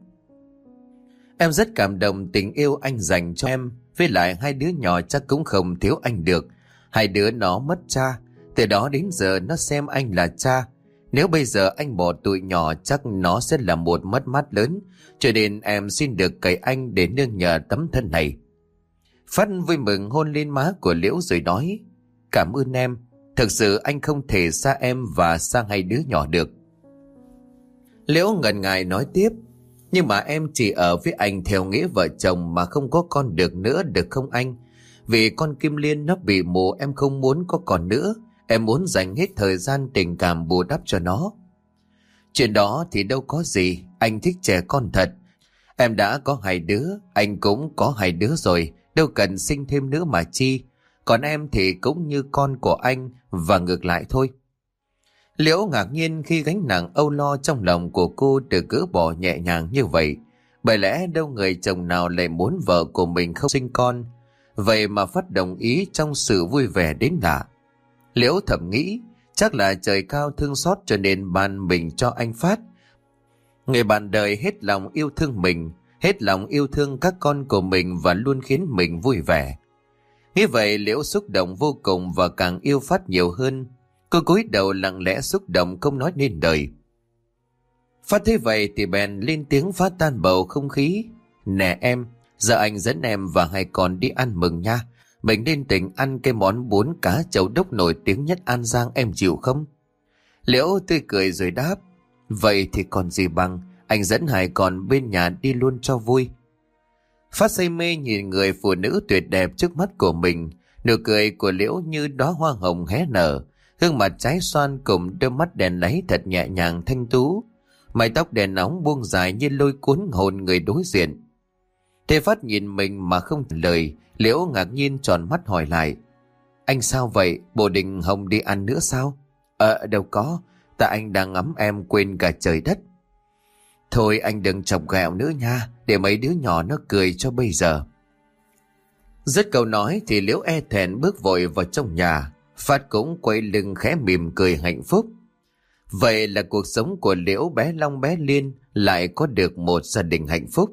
em rất cảm động tình yêu anh dành cho em, với lại hai đứa nhỏ chắc cũng không thiếu anh được. Hai đứa nó mất cha, từ đó đến giờ nó xem anh là cha. Nếu bây giờ anh bỏ tụi nhỏ chắc nó sẽ là một mất mát lớn, cho nên em xin được cậy anh để nương nhờ tấm thân này. Phát vui mừng hôn lên má của Liễu rồi nói, cảm ơn em, thực sự anh không thể xa em và xa hai đứa nhỏ được. Liễu ngần ngại nói tiếp, nhưng mà em chỉ ở với anh theo nghĩa vợ chồng mà không có con được nữa được không anh? Vì con Kim Liên nó bị mù, em không muốn có con nữa. Em muốn dành hết thời gian tình cảm bù đắp cho nó. Chuyện đó thì đâu có gì, anh thích trẻ con thật. Em đã có hai đứa, anh cũng có hai đứa rồi, đâu cần sinh thêm nữa mà chi. Còn em thì cũng như con của anh và ngược lại thôi. Liễu ngạc nhiên khi gánh nặng âu lo trong lòng của cô được gỡ bỏ nhẹ nhàng như vậy. Bởi lẽ đâu người chồng nào lại muốn vợ của mình không sinh con. Vậy mà Phát đồng ý trong sự vui vẻ đến lạ. Liễu thầm nghĩ, chắc là trời cao thương xót cho nên ban mình cho anh Phát. Người bạn đời hết lòng yêu thương mình, hết lòng yêu thương các con của mình và luôn khiến mình vui vẻ. Như vậy Liễu xúc động vô cùng và càng yêu Phát nhiều hơn. Cô cúi đầu lặng lẽ xúc động không nói nên lời. Phát thấy vậy thì bèn lên tiếng phá tan bầu không khí. Nè em, giờ anh dẫn em và hai con đi ăn mừng nha. Mình nên tỉnh ăn cái món bún cá chầu đốc nổi tiếng nhất An Giang, em chịu không? Liễu tươi cười rồi đáp, vậy thì còn gì bằng, anh dẫn hai con bên nhà đi luôn cho vui. Phát say mê nhìn người phụ nữ tuyệt đẹp trước mắt của mình. Nụ cười của Liễu như đóa hoa hồng hé nở, gương mặt trái xoan cùng đôi mắt đèn láy thật nhẹ nhàng thanh tú, mái tóc đèn nóng buông dài như lôi cuốn hồn người đối diện. Thế Phát nhìn mình mà không trả lời. Liễu ngạc nhiên tròn mắt hỏi lại, anh sao vậy, bộ định Hồng đi ăn nữa sao? Đâu có, tại anh đang ngắm em quên cả trời đất. Thôi anh đừng chọc ghẹo nữa nha, để mấy đứa nhỏ nó cười cho bây giờ. Dứt câu nói thì Liễu e thẹn bước vội vào trong nhà. Phát cũng quay lưng khẽ mỉm cười hạnh phúc. Vậy là cuộc sống của Liễu bé Long bé Liên lại có được một gia đình hạnh phúc.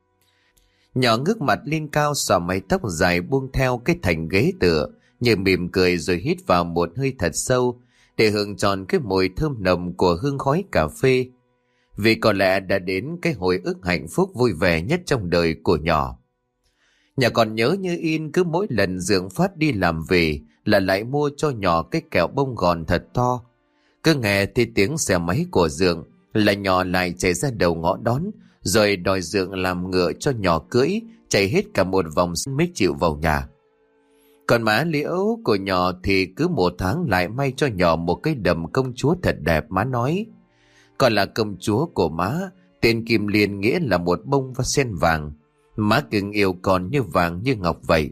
Nhỏ ngước mặt lên cao, xõa mái tóc dài buông theo cái thành ghế tựa, như mỉm cười rồi hít vào một hơi thật sâu để hưởng trọn cái mùi thơm nồng của hương khói cà phê. Vì có lẽ đã đến cái hồi ức hạnh phúc vui vẻ nhất trong đời của nhỏ. Nhà còn nhớ như in, cứ mỗi lần Dượng Phát đi làm về là lại mua cho nhỏ cái kẹo bông gòn thật to. Cứ nghe thì tiếng xe máy của Dượng là nhỏ lại chạy ra đầu ngõ đón, rồi đòi Dượng làm ngựa cho nhỏ cưỡi, chạy hết cả một vòng mới chịu vào nhà. Còn má Liễu của nhỏ thì cứ một tháng lại may cho nhỏ một cái đầm công chúa thật đẹp. Má nói, còn là công chúa của má, tên Kim Liên nghĩa là một bông và sen vàng. Má cưng yêu con như vàng như ngọc vậy.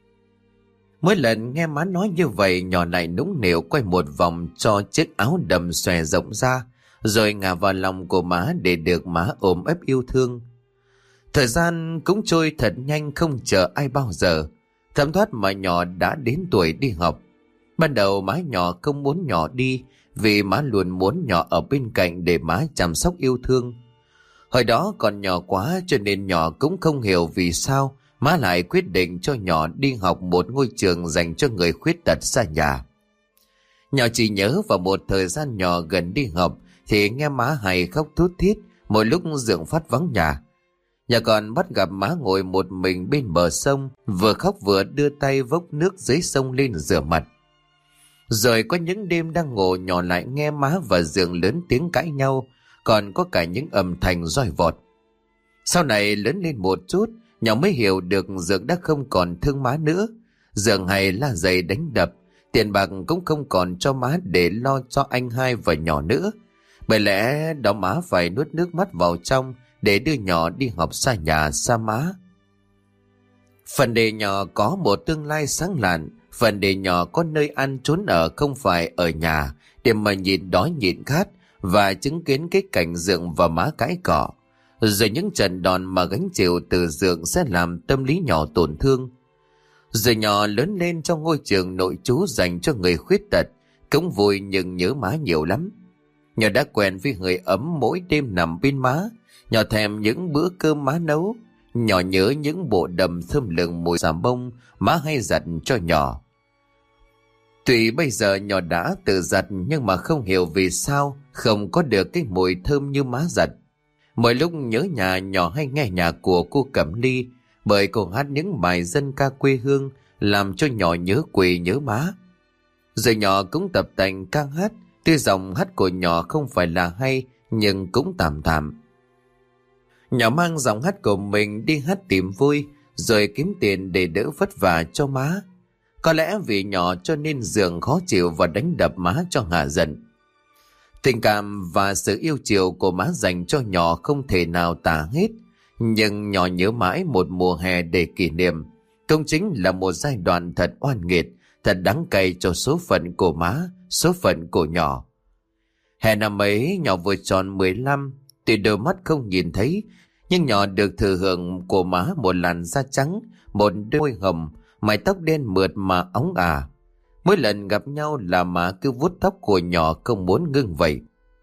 Mỗi lần nghe má nói như vậy, nhỏ lại nũng nịu quay một vòng cho chiếc áo đầm xòe rộng ra, rồi ngả vào lòng của má để được má ôm ấp yêu thương. Thời gian cũng trôi thật nhanh, không chờ ai bao giờ. Thấm thoát mà nhỏ đã đến tuổi đi học. Ban đầu má nhỏ không muốn nhỏ đi, vì má luôn muốn nhỏ ở bên cạnh để má chăm sóc yêu thương. Hồi đó còn nhỏ quá cho nên nhỏ cũng không hiểu vì sao má lại quyết định cho nhỏ đi học một ngôi trường dành cho người khuyết tật xa nhà. Nhỏ chỉ nhớ vào một thời gian nhỏ gần đi học thì nghe má hay khóc thút thít mỗi lúc Dượng Phát vắng nhà. Nhà còn bắt gặp má ngồi một mình bên bờ sông, vừa khóc vừa đưa tay vốc nước dưới sông lên rửa mặt. Rồi có những đêm đang ngủ nhỏ lại nghe má và Dượng lớn tiếng cãi nhau, còn có cả những âm thanh roi vọt. Sau này lớn lên một chút, nhỏ mới hiểu được Dượng đã không còn thương má nữa. Dượng hay la giày đánh đập, tiền bạc cũng không còn cho má để lo cho anh hai và nhỏ nữa. Bởi lẽ đó má phải nuốt nước mắt vào trong để đưa nhỏ đi học xa nhà xa má. Phần để nhỏ có một tương lai sáng lạn, phần để nhỏ có nơi ăn trốn ở không phải ở nhà để mà nhịn đói nhịn khát và chứng kiến cái cảnh Dượng và má cãi cọ. Rồi những trận đòn mà gánh chịu từ Dượng sẽ làm tâm lý nhỏ tổn thương. Rồi nhỏ lớn lên trong ngôi trường nội trú dành cho người khuyết tật, cũng vui nhưng nhớ má nhiều lắm. Nhỏ đã quen với hơi ấm mỗi đêm nằm bên má. Nhỏ thèm những bữa cơm má nấu. Nhỏ nhớ những bộ đầm thơm lừng mùi xà bông má hay giặt cho nhỏ. Tuy bây giờ nhỏ đã tự giặt nhưng mà không hiểu vì sao không có được cái mùi thơm như má giặt. Mỗi lúc nhớ nhà, nhỏ hay nghe nhạc của cô Cẩm Ly, bởi cô hát những bài dân ca quê hương làm cho nhỏ nhớ quê nhớ má. Rồi nhỏ cũng tập tành ca hát, tuy giọng hát của nhỏ không phải là hay nhưng cũng tạm tạm. Nhỏ mang giọng hát của mình đi hát tìm vui, rồi kiếm tiền để đỡ vất vả cho má. Có lẽ vì nhỏ cho nên Dượng khó chịu và đánh đập má cho hả giận. Tình cảm và sự yêu chiều của má dành cho nhỏ không thể nào tả hết, nhưng nhỏ nhớ mãi một mùa hè để kỷ niệm. Cũng chính là một giai đoạn thật oan nghiệt, thật đắng cay cho số phận của má, số phận của nhỏ. Hè năm ấy nhỏ vừa tròn 15, tuy đôi mắt không nhìn thấy, nhưng nhỏ được thừa hưởng của má một làn da trắng, một đôi môi hồng, mái tóc đen mượt mà óng ả. Mỗi lần gặp nhau là má cứ vuốt tóc của nhỏ không muốn ngưng vậy.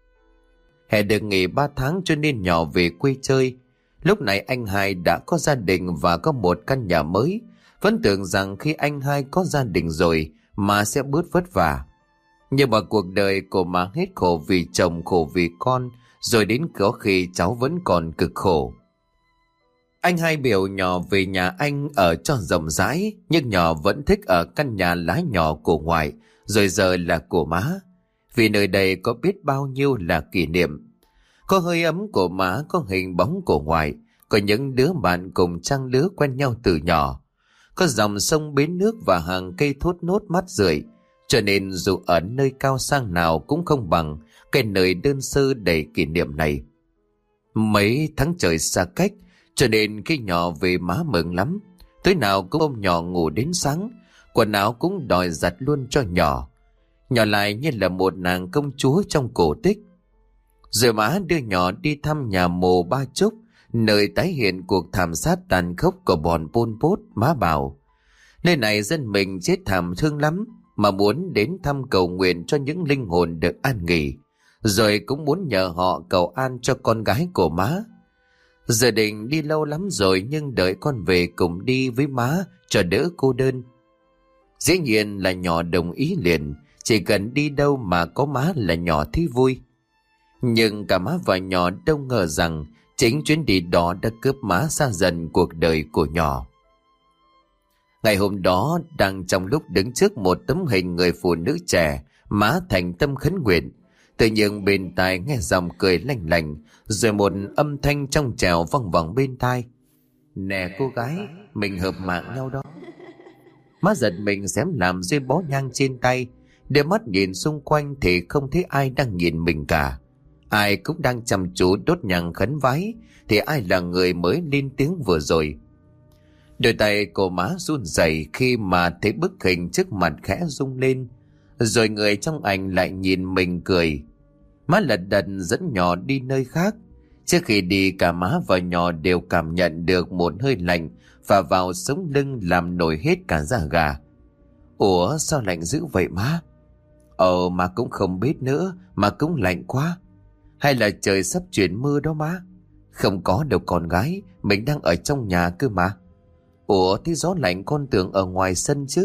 Hè được nghỉ 3 tháng cho nên nhỏ về quê chơi. Lúc này anh hai đã có gia đình và có một căn nhà mới. Vẫn tưởng rằng khi anh hai có gia đình rồi má sẽ bớt vất vả. Nhưng mà cuộc đời của má hết khổ vì chồng, khổ vì con, rồi đến có khi cháu vẫn còn cực khổ. Anh hai biểu nhỏ về nhà anh ở cho rộng rãi, nhưng nhỏ vẫn thích ở căn nhà lá nhỏ của ngoại, rồi giờ là của má. Vì nơi đây có biết bao nhiêu là kỷ niệm. Có hơi ấm của má, có hình bóng của ngoại, có những đứa bạn cùng trang lứa quen nhau từ nhỏ. Có dòng sông bến nước và hàng cây thốt nốt mát rượi, cho nên dù ở nơi cao sang nào cũng không bằng cái nơi đơn sơ đầy kỷ niệm này. Mấy tháng trời xa cách, cho nên khi nhỏ về má mừng lắm. Tối nào cũng ôm nhỏ ngủ đến sáng, quần áo cũng đòi giặt luôn cho nhỏ. Nhỏ lại như là một nàng công chúa trong cổ tích. Rồi má đưa nhỏ đi thăm nhà mồ Ba Chúc, nơi tái hiện cuộc thảm sát tàn khốc của bọn Pol Pot. Má bảo nơi này dân mình chết thảm thương lắm, mà muốn đến thăm cầu nguyện cho những linh hồn được an nghỉ, rồi cũng muốn nhờ họ cầu an cho con gái của má. Giờ định đi lâu lắm rồi, nhưng đợi con về cùng đi với má cho đỡ cô đơn. Dĩ nhiên là nhỏ đồng ý liền, chỉ cần đi đâu mà có má là nhỏ thấy vui. Nhưng cả má và nhỏ đâu ngờ rằng chính chuyến đi đó đã cướp má xa dần cuộc đời của nhỏ. Ngày hôm đó, đang trong lúc đứng trước một tấm hình người phụ nữ trẻ, má thành tâm khấn nguyện. Tự nhiên bên tai nghe giọng cười lanh lành, rồi một âm thanh trong trẻo vang vẳng bên tai. Nè cô gái, mình hợp mạng nhau đó. Má giật mình xém làm rơi bó nhang trên tay, đưa mắt nhìn xung quanh thì không thấy ai đang nhìn mình cả. Ai cũng đang chăm chú đốt nhang khấn vái, thì ai là người mới lên tiếng vừa rồi. Đôi tay của má run rẩy khi mà thấy bức hình trước mặt khẽ rung lên, rồi người trong ảnh lại nhìn mình cười. Má lật đật dẫn nhỏ đi nơi khác. Trước khi đi, cả má và nhỏ đều cảm nhận được một hơi lạnh phả vào sống lưng làm nổi hết cả da gà. Ủa sao lạnh dữ vậy má? Má cũng không biết nữa, mà cũng lạnh quá. Hay là trời sắp chuyển mưa đó má? Không có đâu con gái, mình đang ở trong nhà cơ mà. Ủa thế gió lạnh con tưởng ở ngoài sân chứ?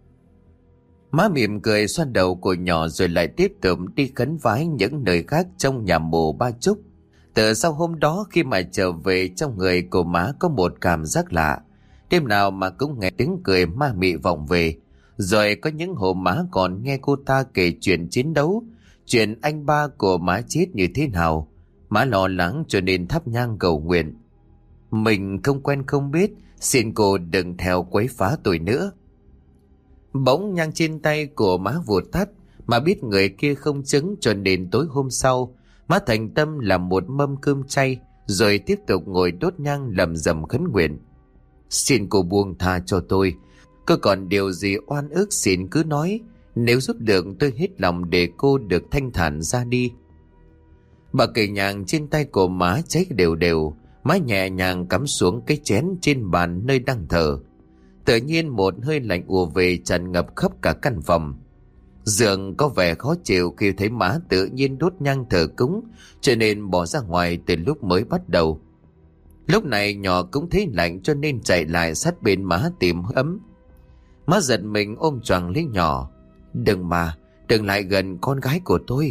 Má mỉm cười xoa đầu của nhỏ rồi lại tiếp tục đi khấn vái những nơi khác trong nhà mồ Ba Chúc. Từ sau hôm đó khi mà trở về, trong người của má có một cảm giác lạ. Đêm nào mà cũng nghe tiếng cười ma mị vọng về. Rồi có những hôm má còn nghe cô ta kể chuyện chiến đấu, chuyện anh ba của má chết như thế nào. Má lo lắng cho nên thắp nhang cầu nguyện: mình không quen không biết, xin cô đừng theo quấy phá tôi nữa. Bỗng nhang trên tay của má vụt tắt, mà biết người kia không chứng, cho nên tối hôm sau má thành tâm làm một mâm cơm chay, rồi tiếp tục ngồi đốt nhang lầm rầm khấn nguyện: xin cô buông tha cho tôi, có còn điều gì oan ức xin cứ nói, nếu giúp được tôi hết lòng để cô được thanh thản ra đi. Bà cây nhang trên tay của má cháy đều đều, má nhẹ nhàng cắm xuống cái chén trên bàn nơi đang thờ. Tự nhiên một hơi lạnh ùa về tràn ngập khắp cả căn phòng. Dượng có vẻ khó chịu khi thấy má tự nhiên đốt nhang thờ cúng, cho nên bỏ ra ngoài từ lúc mới bắt đầu. Lúc này nhỏ cũng thấy lạnh, cho nên chạy lại sát bên má tìm ấm. Má giật mình ôm choàng lấy nhỏ: đừng lại gần con gái của tôi.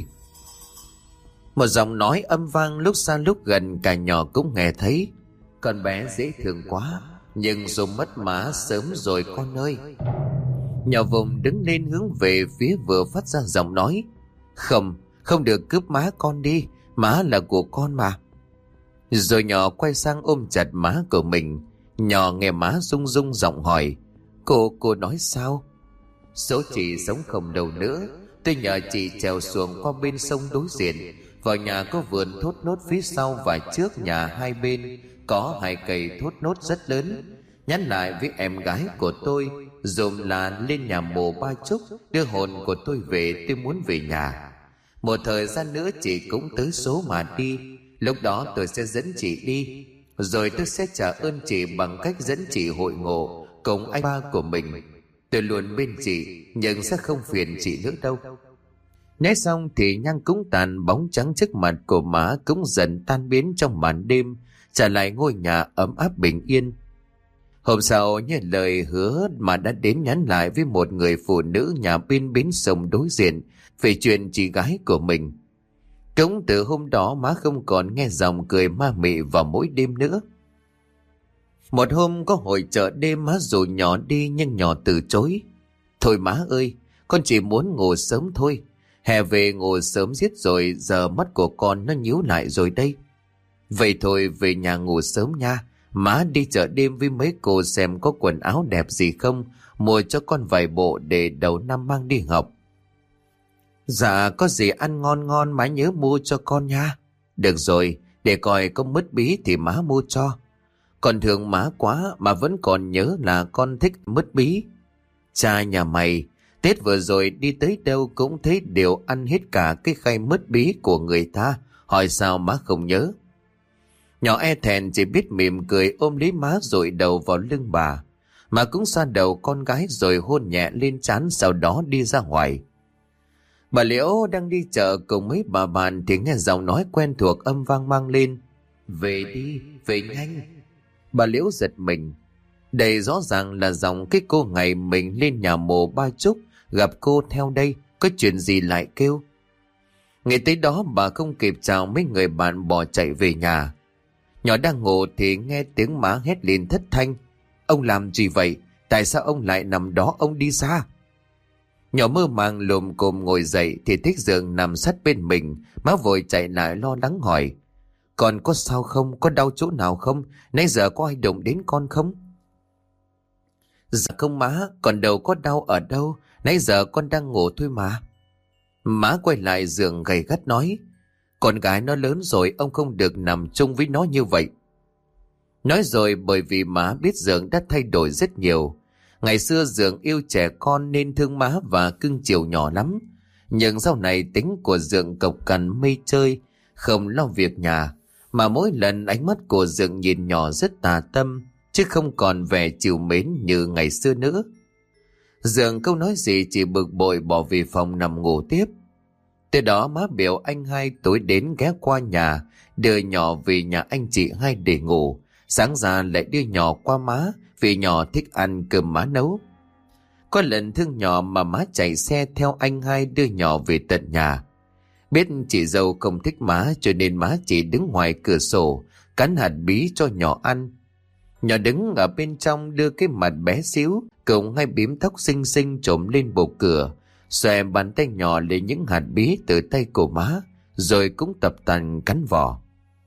Một giọng nói âm vang lúc xa lúc gần, cả nhỏ cũng nghe thấy: con bé dễ thương quá, nhưng rồi mất má sớm rồi con ơi. Nhỏ vùng đứng lên hướng về phía vừa phát ra giọng nói: không được cướp má con đi, má là của con mà. Rồi nhỏ quay sang ôm chặt má của mình. Nhỏ nghe má rung rung giọng hỏi: cô nói sao? Số chị sống không đâu nữa, tôi nhờ chị trèo xuồng qua bên sông đối diện. Vào nhà có vườn thốt nốt phía sau và trước nhà hai bên có hai cây thốt nốt rất lớn. Nhắn lại với em gái của tôi dùm là lên nhà mồ Ba Trúc đưa hồn của tôi về, tôi muốn về nhà. Một thời gian nữa chị cũng tới số mà đi, lúc đó tôi sẽ dẫn chị đi, rồi tôi sẽ trả ơn chị bằng cách dẫn chị hội ngộ cùng anh ba của mình. Tôi luôn bên chị, nhưng sẽ không phiền chị nữa đâu. Nói xong thì nhang cúng tàn, bóng trắng trước mặt của má cũng dần tan biến trong màn đêm, trả lại ngôi nhà ấm áp bình yên. Hôm sau như lời hứa mà đã đến nhắn lại với một người phụ nữ nhà bên bến sông đối diện về chuyện chị gái của mình. Cũng từ hôm đó má không còn nghe giọng cười ma mị vào mỗi đêm nữa. Một hôm có hội chợ đêm, má rủ nhỏ đi nhưng nhỏ từ chối: thôi má ơi, con chỉ muốn ngủ sớm thôi. Hè về ngủ sớm giết rồi, giờ mắt của con nó nhíu lại rồi đây. Vậy thôi về nhà ngủ sớm nha. Má đi chợ đêm với mấy cô xem có quần áo đẹp gì không, mua cho con vài bộ để đầu năm mang đi học. Dạ có gì ăn ngon ngon má nhớ mua cho con nha. Được rồi, để coi có mứt bí thì má mua cho. Con thương má quá mà vẫn còn nhớ là con thích mứt bí. Cha nhà mày, Tết vừa rồi đi tới đâu cũng thấy đều ăn hết cả cái khay mứt bí của người ta, hỏi sao má không nhớ. Nhỏ e thẹn chỉ biết mỉm cười ôm lấy má dội đầu vào lưng bà. Mà cũng xoa đầu con gái rồi hôn nhẹ lên trán, sau đó đi ra ngoài. Bà Liễu đang đi chợ cùng mấy bà bạn thì nghe giọng nói quen thuộc âm vang mang lên: về đi, về nhanh. Bà Liễu giật mình. Đây rõ ràng là giọng cái cô ngày mình lên nhà mồ Ba Trúc gặp cô theo đây, có chuyện gì lại kêu. Ngày tới đó bà không kịp chào mấy người bạn bỏ chạy về nhà. Nhỏ đang ngủ thì nghe tiếng má hét lên thất thanh: ông làm gì vậy? Tại sao ông lại nằm đó, ông đi xa? Nhỏ mơ màng lồm cồm ngồi dậy thì thấy Dượng nằm sát bên mình. Má vội chạy lại lo lắng hỏi: con có sao không? Có đau chỗ nào không? Nãy giờ có ai đụng đến con không? Dạ không má, còn đâu có đau ở đâu, nãy giờ con đang ngủ thôi mà. Má quay lại Dượng gầy gắt nói: con gái nó lớn rồi, ông không được nằm chung với nó như vậy. Nói rồi bởi vì má biết Dượng đã thay đổi rất nhiều. Ngày xưa Dượng yêu trẻ con nên thương má và cưng chiều nhỏ lắm. Nhưng sau này tính của Dượng cộc cằn mê chơi, không lo việc nhà, mà mỗi lần ánh mắt của Dượng nhìn nhỏ rất tà tâm, chứ không còn vẻ chiều mến như ngày xưa nữa. Dượng không nói gì, chỉ bực bội bỏ về phòng nằm ngủ tiếp. Từ đó má biểu anh hai tối đến ghé qua nhà, đưa nhỏ về nhà anh chị hai để ngủ. Sáng ra lại đưa nhỏ qua má, vì nhỏ thích ăn cơm má nấu. Có lần thương nhỏ mà má chạy xe theo anh hai đưa nhỏ về tận nhà. Biết chị dâu không thích má cho nên má chỉ đứng ngoài cửa sổ cắn hạt bí cho nhỏ ăn. Nhỏ đứng ở bên trong đưa cái mặt bé xíu cùng hai bím tóc xinh xinh trộm lên bầu cửa, xòe bàn tay nhỏ lên những hạt bí từ tay của má, rồi cũng tập tành cắn vỏ.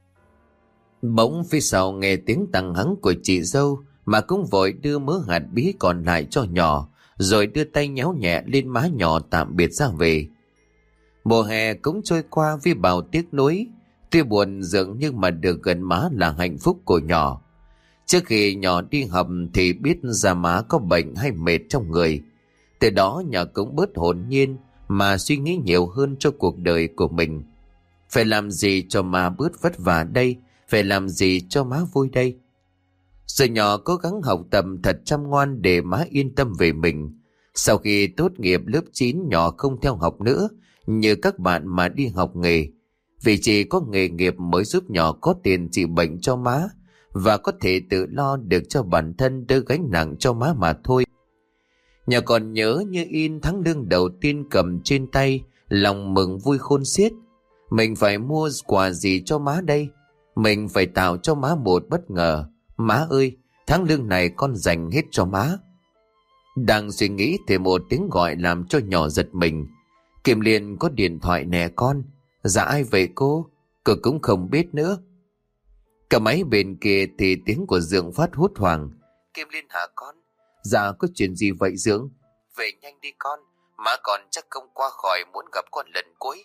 Bỗng phía sau nghe tiếng tăng hắng của chị dâu, mà cũng vội đưa mớ hạt bí còn lại cho nhỏ, rồi đưa tay nhéo nhẹ lên má nhỏ tạm biệt ra về. Mùa hè cũng trôi qua với bao tiếc nuối, tuy buồn dường nhưng mà được gần má là hạnh phúc của nhỏ. Trước khi nhỏ đi học thì biết ra má có bệnh hay mệt trong người. Từ đó nhỏ cũng bớt hồn nhiên mà suy nghĩ nhiều hơn cho cuộc đời của mình. Phải làm gì cho má bớt vất vả đây? Phải làm gì cho má vui đây? Rồi nhỏ cố gắng học tập thật chăm ngoan để má yên tâm về mình. Sau khi tốt nghiệp lớp 9, nhỏ không theo học nữa như các bạn mà đi học nghề. Vì chỉ có nghề nghiệp mới giúp nhỏ có tiền trị bệnh cho má và có thể tự lo được cho bản thân, đỡ gánh nặng cho má mà thôi. Nhỏ còn nhớ như in tháng lương đầu tiên cầm trên tay, lòng mừng vui khôn xiết. Mình phải mua quà gì cho má đây? Mình phải tạo cho má một bất ngờ. Má ơi, tháng lương này con dành hết cho má. Đang suy nghĩ thì một tiếng gọi làm cho nhỏ giật mình. Kim Liên có điện thoại nè con. Dạ ai vậy cô? Cô cũng không biết nữa. Cả máy bên kia thì tiếng của Dượng Phát hốt hoảng. Kim Liên hả con? Dạ có chuyện gì vậy Dượng? Về nhanh đi con, má còn chắc không qua khỏi muốn gặp con lần cuối.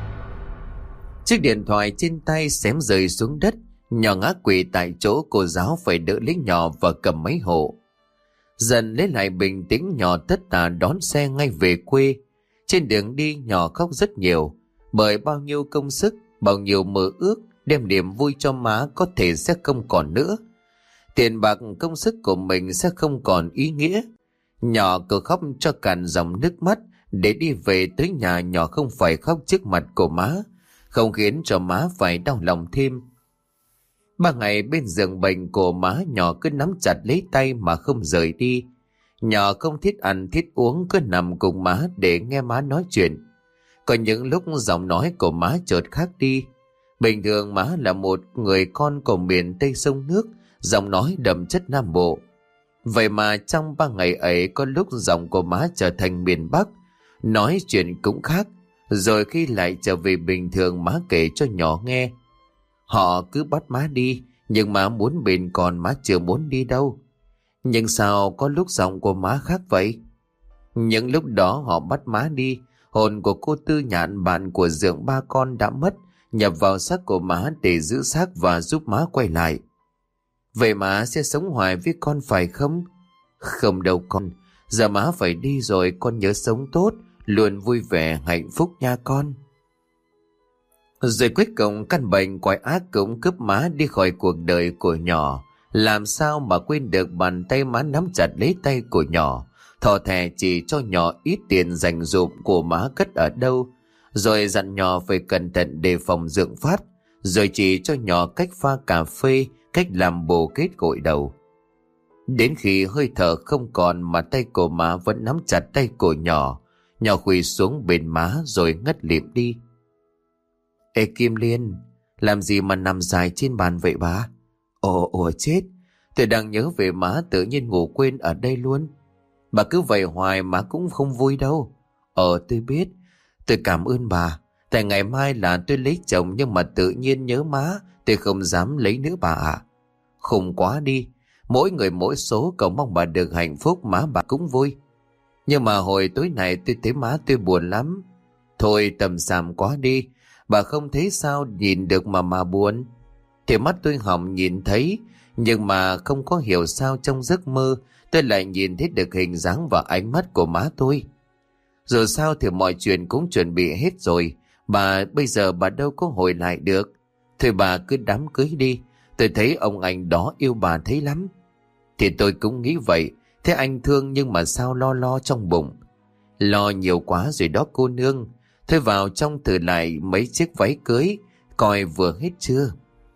Chiếc điện thoại trên tay xém rơi xuống đất. Nhỏ ngã quỵ tại chỗ, cô giáo phải đỡ lấy nhỏ và cầm máy hộ. Dần lấy lại bình tĩnh, nhỏ tất tả đón xe ngay về quê. Trên đường đi nhỏ khóc rất nhiều, bởi bao nhiêu công sức, bao nhiêu mơ ước đem niềm vui cho má có thể sẽ không còn nữa. Tiền bạc công sức của mình sẽ không còn ý nghĩa. Nhỏ cứ khóc cho cạn dòng nước mắt. Để đi về tới nhà, nhỏ không phải khóc trước mặt của má, không khiến cho má phải đau lòng thêm. 3 ngày bên giường bệnh của má, nhỏ cứ nắm chặt lấy tay mà không rời đi. Nhỏ không thích ăn thích uống, cứ nằm cùng má để nghe má nói chuyện. Có những lúc giọng nói của má chợt khác đi. Bình thường má là một người con của miền Tây sông nước, giọng nói đậm chất Nam Bộ. Vậy mà trong 3 ngày ấy có lúc giọng của má trở thành miền Bắc, nói chuyện cũng khác. Rồi khi lại trở về bình thường, má kể cho nhỏ nghe. Họ cứ bắt má đi, nhưng má muốn bên còn má chưa muốn đi đâu. Nhưng sao có lúc giọng của má khác vậy? Những lúc đó họ bắt má đi, hồn của cô Tư Nhạn, bạn của Dượng, ba con đã mất, nhập vào xác của má để giữ xác và giúp má quay lại. Vậy má sẽ sống hoài với con phải không? Không đâu con, giờ má phải đi rồi, con nhớ sống tốt, luôn vui vẻ hạnh phúc nha con. Rồi cuối cùng căn bệnh quái ác cũng cướp má đi khỏi cuộc đời của nhỏ. Làm sao mà quên được bàn tay má nắm chặt lấy tay của nhỏ, thò thè chỉ cho nhỏ ít tiền dành dụm của má cất ở đâu, rồi dặn nhỏ phải cẩn thận đề phòng Dượng Phát, rồi chỉ cho nhỏ cách pha cà phê, cách làm bồ kết gội đầu. Đến khi hơi thở không còn mà tay của má vẫn nắm chặt tay của nhỏ, nhỏ khuỵu xuống bên má rồi ngất lịm đi. Ê Kim Liên, làm gì mà nằm dài trên bàn vậy bà? Ồ chết, tôi đang nhớ về má tự nhiên ngủ quên ở đây luôn. Bà cứ vậy hoài má cũng không vui đâu. Tôi biết, tôi cảm ơn bà. Tại ngày mai là tôi lấy chồng nhưng mà tự nhiên nhớ má, tôi không dám lấy nữa bà ạ. Khùng quá đi, mỗi người mỗi số, cầu mong bà được hạnh phúc, má bà cũng vui. Nhưng mà hồi tối nay tôi thấy má tôi buồn lắm. Thôi tầm xàm quá đi, bà không thấy sao nhìn được mà buồn. Thì mắt tôi hỏng nhìn thấy, nhưng mà không có hiểu sao trong giấc mơ tôi lại nhìn thấy được hình dáng và ánh mắt của má tôi. Rồi sao thì mọi chuyện cũng chuẩn bị hết rồi, bây giờ bà đâu có hồi lại được. Thôi bà cứ đám cưới đi, tôi thấy ông anh đó yêu bà thấy lắm. Thì tôi cũng nghĩ vậy, thế anh thương nhưng mà sao lo trong bụng. Lo nhiều quá rồi đó cô nương. Thôi vào trong thử lại mấy chiếc váy cưới, coi vừa hết chưa.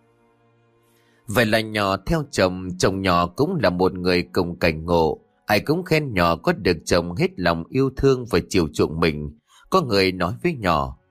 Vậy là nhỏ theo chồng, chồng nhỏ cũng là một người cùng cảnh ngộ. Ai cũng khen nhỏ có được chồng hết lòng yêu thương và chiều chuộng mình. Có người nói với nhỏ,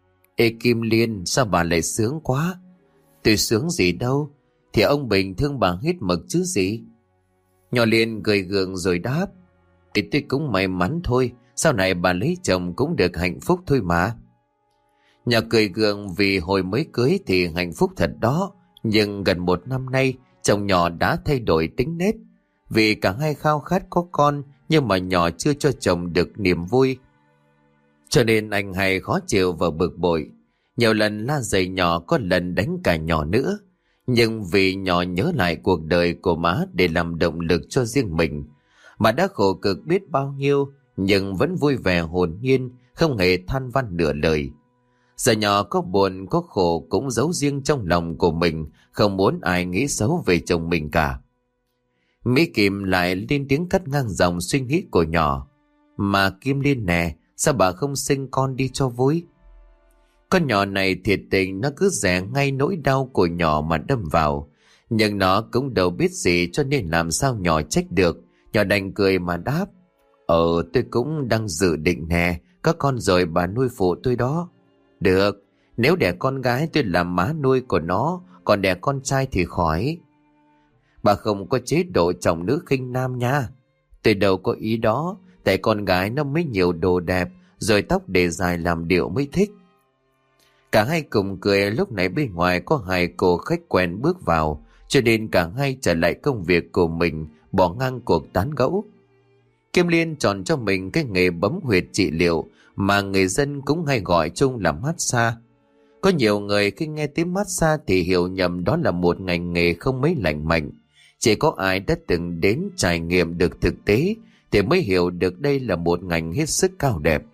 Ê Kim Liên, sao bà lại sướng quá? Tôi sướng gì đâu, thì ông Bình thương bà hết mực chứ gì. Nhỏ Liên cười gượng rồi đáp: Thì tôi cũng may mắn thôi, sau này bà lấy chồng cũng được hạnh phúc thôi mà. Nhỏ cười gượng vì hồi mới cưới thì hạnh phúc thật đó, nhưng gần 1 năm nay chồng nhỏ đã thay đổi tính nết. Vì cả hai khao khát có con, nhưng mà nhỏ chưa cho chồng được niềm vui, cho nên anh hay khó chịu và bực bội. Nhiều lần la giày nhỏ, có lần đánh cả nhỏ nữa. Nhưng vì nhỏ nhớ lại cuộc đời của má để làm động lực cho riêng mình, mà đã khổ cực biết bao nhiêu, nhưng vẫn vui vẻ hồn nhiên, không hề than van nửa lời. Giờ nhỏ có buồn có khổ cũng giấu riêng trong lòng của mình, không muốn ai nghĩ xấu về chồng mình cả. Mỹ Kim lại lên tiếng cắt ngang dòng suy nghĩ của nhỏ: Mà Kim Liên nè, sao bà không sinh con đi cho vui? Con nhỏ này thiệt tình, nó cứ rẽ ngay nỗi đau của nhỏ mà đâm vào. Nhưng nó cũng đâu biết gì, cho nên làm sao nhỏ trách được. Nhỏ đành cười mà đáp: Tôi cũng đang dự định nè, có con rồi bà nuôi phụ tôi đó. Được, nếu đẻ con gái tôi làm má nuôi của nó, còn đẻ con trai thì khỏi. Bà không có chế độ trọng nữ khinh nam nha. Tôi đâu có ý đó, tại con gái nó mới nhiều đồ đẹp, rồi tóc để dài làm điệu mới thích. Cả hai cùng cười. Lúc này bên ngoài có 2 cô khách quen bước vào, cho nên cả hai trở lại công việc của mình, bỏ ngang cuộc tán gẫu. Kim Liên chọn cho mình cái nghề bấm huyệt trị liệu mà người dân cũng hay gọi chung là massage. Có nhiều người khi nghe tiếng massage thì hiểu nhầm đó là một ngành nghề không mấy lành mạnh. Chỉ có ai đã từng đến trải nghiệm được thực tế thì mới hiểu được đây là một ngành hết sức cao đẹp.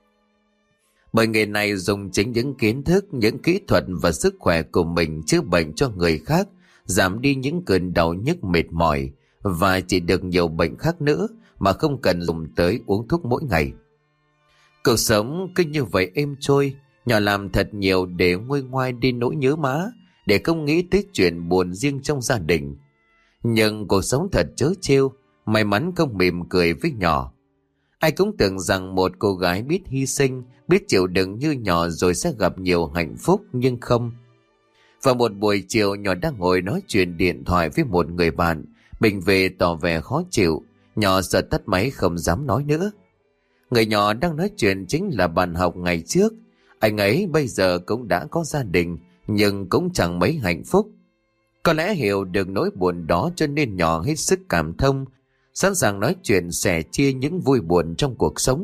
Bởi nghề này dùng chính những kiến thức, những kỹ thuật và sức khỏe của mình chữa bệnh cho người khác, giảm đi những cơn đau nhức mệt mỏi và trị được nhiều bệnh khác nữa mà không cần dùng tới uống thuốc mỗi ngày. Cuộc sống cứ như vậy êm trôi. Nhỏ làm thật nhiều để nguôi ngoai đi nỗi nhớ má, để không nghĩ tới chuyện buồn riêng trong gia đình. Nhưng cuộc sống thật trớ trêu, may mắn không mỉm cười với nhỏ. Ai cũng tưởng rằng một cô gái biết hy sinh, biết chịu đựng như nhỏ rồi sẽ gặp nhiều hạnh phúc, nhưng không. Vào một buổi chiều, nhỏ đang ngồi nói chuyện điện thoại với một người bạn. Bình về tỏ vẻ khó chịu. Nhỏ sợ tắt máy không dám nói nữa. Người nhỏ đang nói chuyện chính là bạn học ngày trước. Anh ấy bây giờ cũng đã có gia đình, nhưng cũng chẳng mấy hạnh phúc. Có lẽ hiểu được nỗi buồn đó cho nên nhỏ hết sức cảm thông, sẵn sàng nói chuyện sẻ chia những vui buồn trong cuộc sống.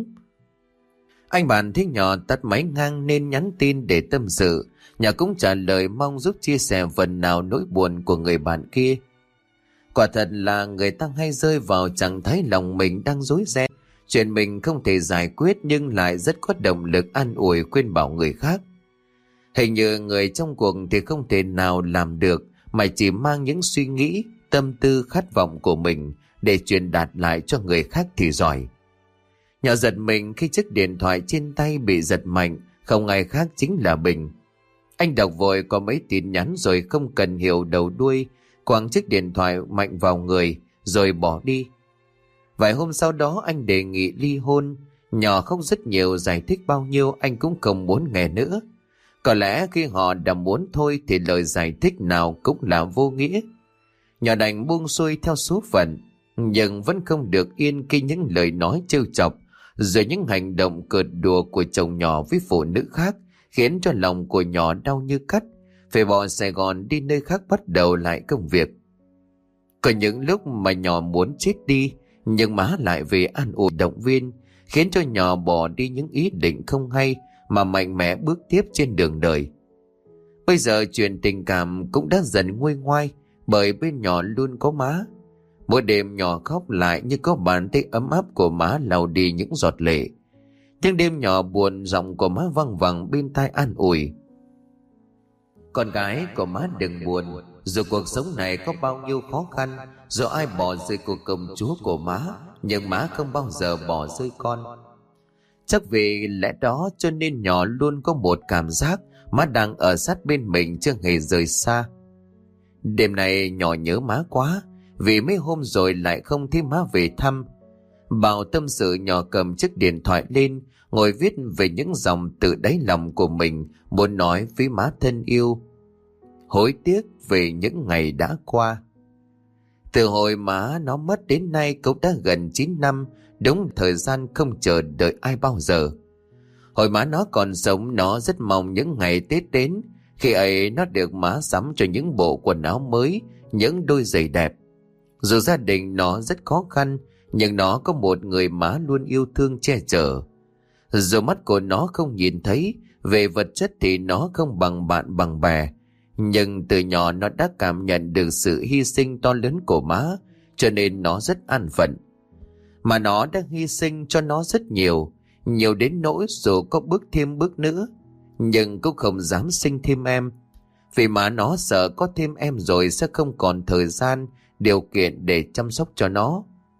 Anh bạn thấy nhỏ tắt máy ngang nên nhắn tin để tâm sự. Nhỏ cũng trả lời mong giúp chia sẻ phần nào nỗi buồn của người bạn kia. Quả thật là người ta hay rơi vào trạng thái lòng mình đang rối ren, chuyện mình không thể giải quyết nhưng lại rất có động lực an ủi khuyên bảo người khác. Hình như người trong cuộc thì không thể nào làm được, mà chỉ mang những suy nghĩ, tâm tư, khát vọng của mình để truyền đạt lại cho người khác thì giỏi. Nhỏ giật mình khi chiếc điện thoại trên tay bị giật mạnh, không ai khác chính là Bình. Anh đọc vội có mấy tin nhắn rồi không cần hiểu đầu đuôi, quăng chiếc điện thoại mạnh vào người rồi bỏ đi. Vài hôm sau đó anh đề nghị ly hôn. Nhỏ khóc rất nhiều, giải thích bao nhiêu anh cũng không muốn nghe nữa. Có lẽ khi họ đã muốn thôi thì lời giải thích nào cũng là vô nghĩa. Nhỏ đành buông xuôi theo số phận, nhưng vẫn không được yên khi những lời nói trêu chọc rồi những hành động cợt đùa của chồng nhỏ với phụ nữ khác khiến cho lòng của nhỏ đau như cắt, phải bỏ Sài Gòn đi nơi khác bắt đầu lại công việc. Có những lúc mà nhỏ muốn chết đi, nhưng má lại về an ủi động viên, khiến cho nhỏ bỏ đi những ý định không hay mà mạnh mẽ bước tiếp trên đường đời. Bây giờ chuyện tình cảm cũng đã dần nguôi ngoai, bởi bên nhỏ luôn có má. Mỗi đêm nhỏ khóc lại như có bàn tay ấm áp của má lau đi những giọt lệ. Nhưng đêm nhỏ buồn, giọng của má văng vẳng bên tai an ủi: Con gái của má đừng buồn, dù cuộc sống này có bao nhiêu khó khăn, dù ai bỏ rơi cuộc công chúa của má, nhưng má không bao giờ bỏ rơi con. Chắc vì lẽ đó cho nên nhỏ luôn có một cảm giác má đang ở sát bên mình, chưa hề rời xa. Đêm này nhỏ nhớ má quá, vì mấy hôm rồi lại không thấy má về thăm. Bảo tâm sự nhỏ cầm chiếc điện thoại lên, ngồi viết về những dòng từ đáy lòng của mình muốn nói với má thân yêu. Hối tiếc về những ngày đã qua. Từ hồi má nó mất đến nay cũng đã gần 9 năm, đúng thời gian không chờ đợi ai bao giờ. Hồi má nó còn sống, nó rất mong những ngày Tết đến, khi ấy nó được má sắm cho những bộ quần áo mới, những đôi giày đẹp. Dù gia đình nó rất khó khăn, nhưng nó có một người má luôn yêu thương che chở. Dù mắt của nó không nhìn thấy, về vật chất thì nó không bằng bạn bằng bè, nhưng từ nhỏ nó đã cảm nhận được sự hy sinh to lớn của má, cho nên nó rất an phận. Mà nó đã hy sinh cho nó rất nhiều, nhiều đến nỗi dù có bước thêm bước nữa, nhưng cũng không dám sinh thêm em, vì má nó sợ có thêm em rồi sẽ không còn thời gian, điều kiện để chăm sóc cho nó.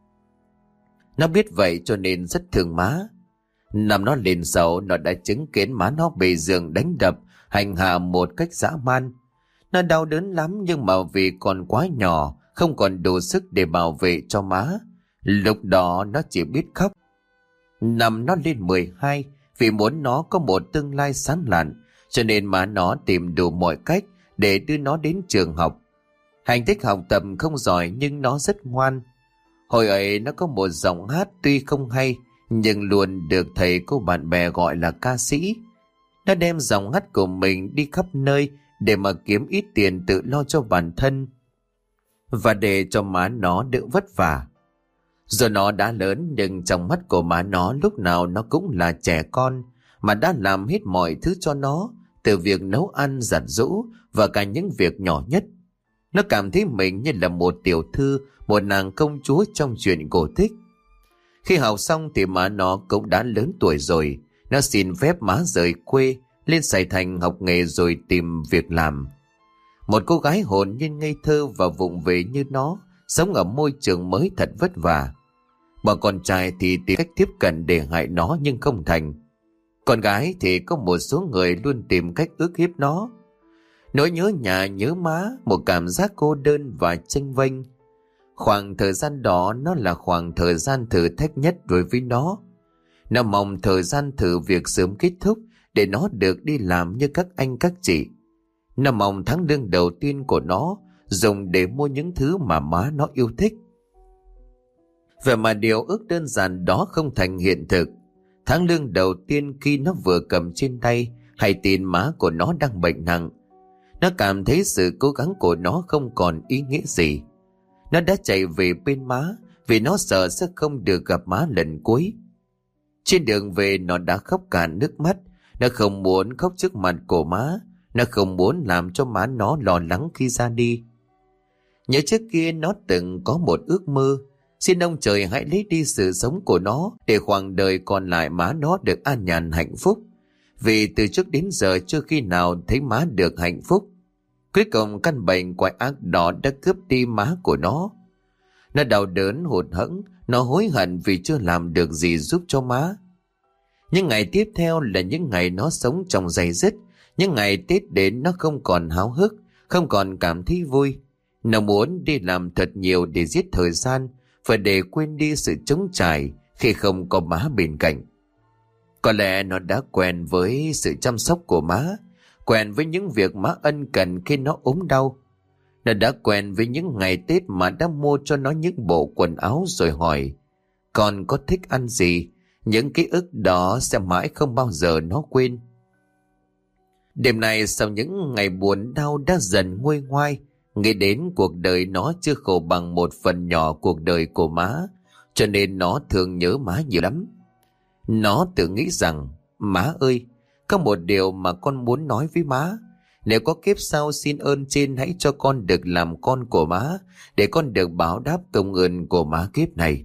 Nó biết vậy cho nên rất thương má. Năm nó lên sầu, nó đã chứng kiến má nó bị giường đánh đập, hành hạ một cách dã man. Nó đau đớn lắm, nhưng mà vì còn quá nhỏ, không còn đủ sức để bảo vệ cho má. Lúc đó nó chỉ biết khóc. Năm nó lên 12, vì muốn nó có một tương lai sáng lạn, cho nên má nó tìm đủ mọi cách để đưa nó đến trường học. Thành tích học tập không giỏi nhưng nó rất ngoan. Hồi ấy nó có một giọng hát tuy không hay, nhưng luôn được thầy cô bạn bè gọi là ca sĩ. Nó đem giọng hát của mình đi khắp nơi để mà kiếm ít tiền tự lo cho bản thân và để cho má nó đỡ vất vả. Giờ nó đã lớn, nhưng trong mắt của má nó lúc nào nó cũng là trẻ con, mà đã làm hết mọi thứ cho nó, từ việc nấu ăn, giặt giũ và cả những việc nhỏ nhất. Nó cảm thấy mình như là một tiểu thư, một nàng công chúa trong chuyện cổ tích. Khi học xong thì má nó cũng đã lớn tuổi rồi. Nó xin phép má rời quê lên Sài Thành học nghề rồi tìm việc làm. Một cô gái hồn nhiên ngây thơ và vụng về như nó, sống ở môi trường mới thật vất vả. Bọn con trai thì tìm cách tiếp cận để hại nó nhưng không thành. Con gái thì có một số người luôn tìm cách ức hiếp nó. Nỗi nhớ nhà nhớ má, một cảm giác cô đơn và chênh vênh. Khoảng thời gian đó nó là khoảng thời gian thử thách nhất đối với nó. Nó mong thời gian thử việc sớm kết thúc để nó được đi làm như các anh các chị. Nó mong tháng lương đầu tiên của nó dùng để mua những thứ mà má nó yêu thích. Vậy mà điều ước đơn giản đó không thành hiện thực. Tháng lương đầu tiên khi nó vừa cầm trên tay, hay tin má của nó đang bệnh nặng, nó cảm thấy sự cố gắng của nó không còn ý nghĩa gì. Nó đã chạy về bên má vì nó sợ sẽ không được gặp má lần cuối. Trên đường về nó đã khóc cả nước mắt. Nó không muốn khóc trước mặt của má. Nó không muốn làm cho má nó lo lắng khi ra đi. Nhớ trước kia nó từng có một ước mơ, xin ông trời hãy lấy đi sự sống của nó để khoảng đời còn lại má nó được an nhàn hạnh phúc. Vì từ trước đến giờ chưa khi nào thấy má được hạnh phúc. Cuối cùng căn bệnh quái ác đó đã cướp đi má của nó. Nó đau đớn hụt hẫng, nó hối hận vì chưa làm được gì giúp cho má. Những ngày tiếp theo là những ngày nó sống trong day dứt. Những ngày Tết đến nó không còn háo hức, không còn cảm thấy vui. Nó muốn đi làm thật nhiều để giết thời gian và để quên đi sự trống trải khi không có má bên cạnh. Có lẽ nó đã quen với sự chăm sóc của má, quen với những việc má ân cần khi nó ốm đau. Nó đã quen với những ngày Tết mà đã mua cho nó những bộ quần áo rồi hỏi con có thích ăn gì. Những ký ức đó sẽ mãi không bao giờ nó quên. Đêm nay sau những ngày buồn đau đã dần nguôi ngoai, nghĩ đến cuộc đời nó chưa khổ bằng một phần nhỏ cuộc đời của má, cho nên nó thường nhớ má nhiều lắm. Nó tự nghĩ rằng, má ơi, có một điều mà con muốn nói với má. Nếu có kiếp sau xin ơn trên hãy cho con được làm con của má, để con được báo đáp công ơn của má kiếp này.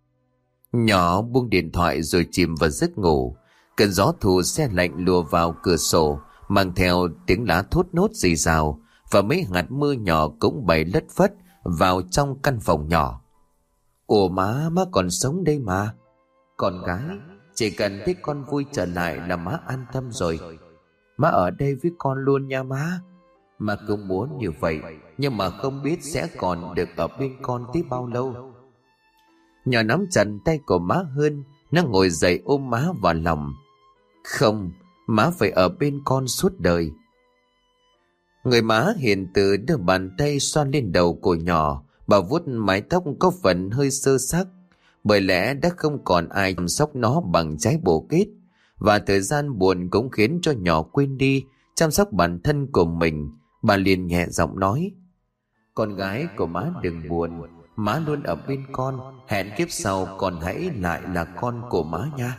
Nhỏ buông điện thoại rồi chìm vào giấc ngủ. Cơn gió thu se lạnh lùa vào cửa sổ, mang theo tiếng lá thốt nốt rì rào, và mấy hạt mưa nhỏ cũng bay lất phất vào trong căn phòng nhỏ. Ủa má còn sống đây mà. Con gái, chỉ cần thấy con vui trở lại là má an tâm rồi. Má ở đây với con luôn nha má. Má cũng muốn như vậy, nhưng mà không biết sẽ còn được ở bên con tiếp bao lâu. Nhỏ nắm chặt tay của má hơn, nó ngồi dậy ôm má vào lòng. Không, má phải ở bên con suốt đời. Người má hiền từ đưa bàn tay xoa lên đầu của nhỏ, bà vuốt mái tóc có phần hơi xơ xác, bởi lẽ đã không còn ai chăm sóc nó bằng trái bồ kết, và thời gian buồn cũng khiến cho nhỏ quên đi chăm sóc bản thân của mình. Bà liền nhẹ giọng nói: Con gái của má đừng buồn, má luôn ở bên con, hẹn kiếp sau con hãy lại là con của má nha.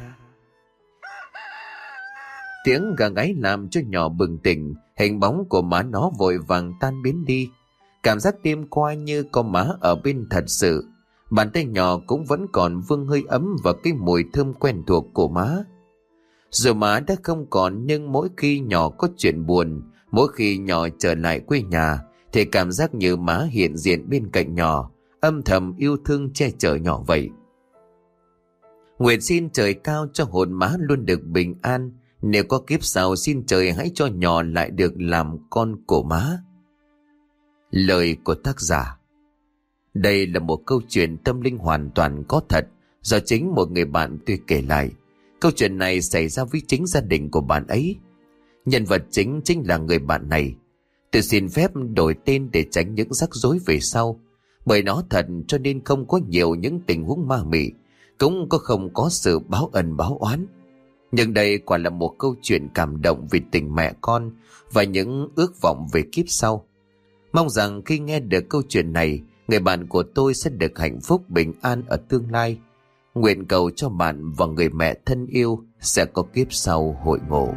Tiếng gà gáy làm cho nhỏ bừng tỉnh, hình bóng của má nó vội vàng tan biến đi. Cảm giác đêm qua như có má ở bên thật sự. Bàn tay nhỏ cũng vẫn còn vương hơi ấm và cái mùi thơm quen thuộc của má. Dù má đã không còn, nhưng mỗi khi nhỏ có chuyện buồn, mỗi khi nhỏ trở lại quê nhà, thì cảm giác như má hiện diện bên cạnh nhỏ, âm thầm yêu thương che chở nhỏ vậy. Nguyện xin trời cao cho hồn má luôn được bình an. Nếu có kiếp sau, xin trời hãy cho nhỏ lại được làm con của má. Lời của tác giả. Đây là một câu chuyện tâm linh hoàn toàn có thật, do chính một người bạn tôi kể lại. Câu chuyện này xảy ra với chính gia đình của bạn ấy. Nhân vật chính là người bạn này. Tôi xin phép đổi tên để tránh những rắc rối về sau, bởi nó thật cho nên không có nhiều những tình huống ma mị, cũng không có sự báo ân báo oán. Nhưng đây quả là một câu chuyện cảm động vì tình mẹ con và những ước vọng về kiếp sau. Mong rằng khi nghe được câu chuyện này, người bạn của tôi sẽ được hạnh phúc bình an ở tương lai. Nguyện cầu cho bạn và người mẹ thân yêu sẽ có kiếp sau hội ngộ.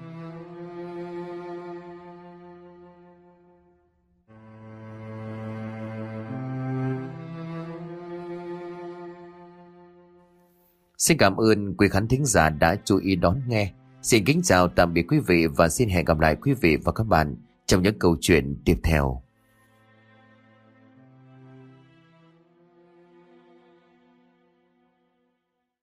Xin cảm ơn quý khán thính giả đã chú ý đón nghe. Xin kính chào tạm biệt quý vị và xin hẹn gặp lại quý vị và các bạn trong những câu chuyện tiếp theo.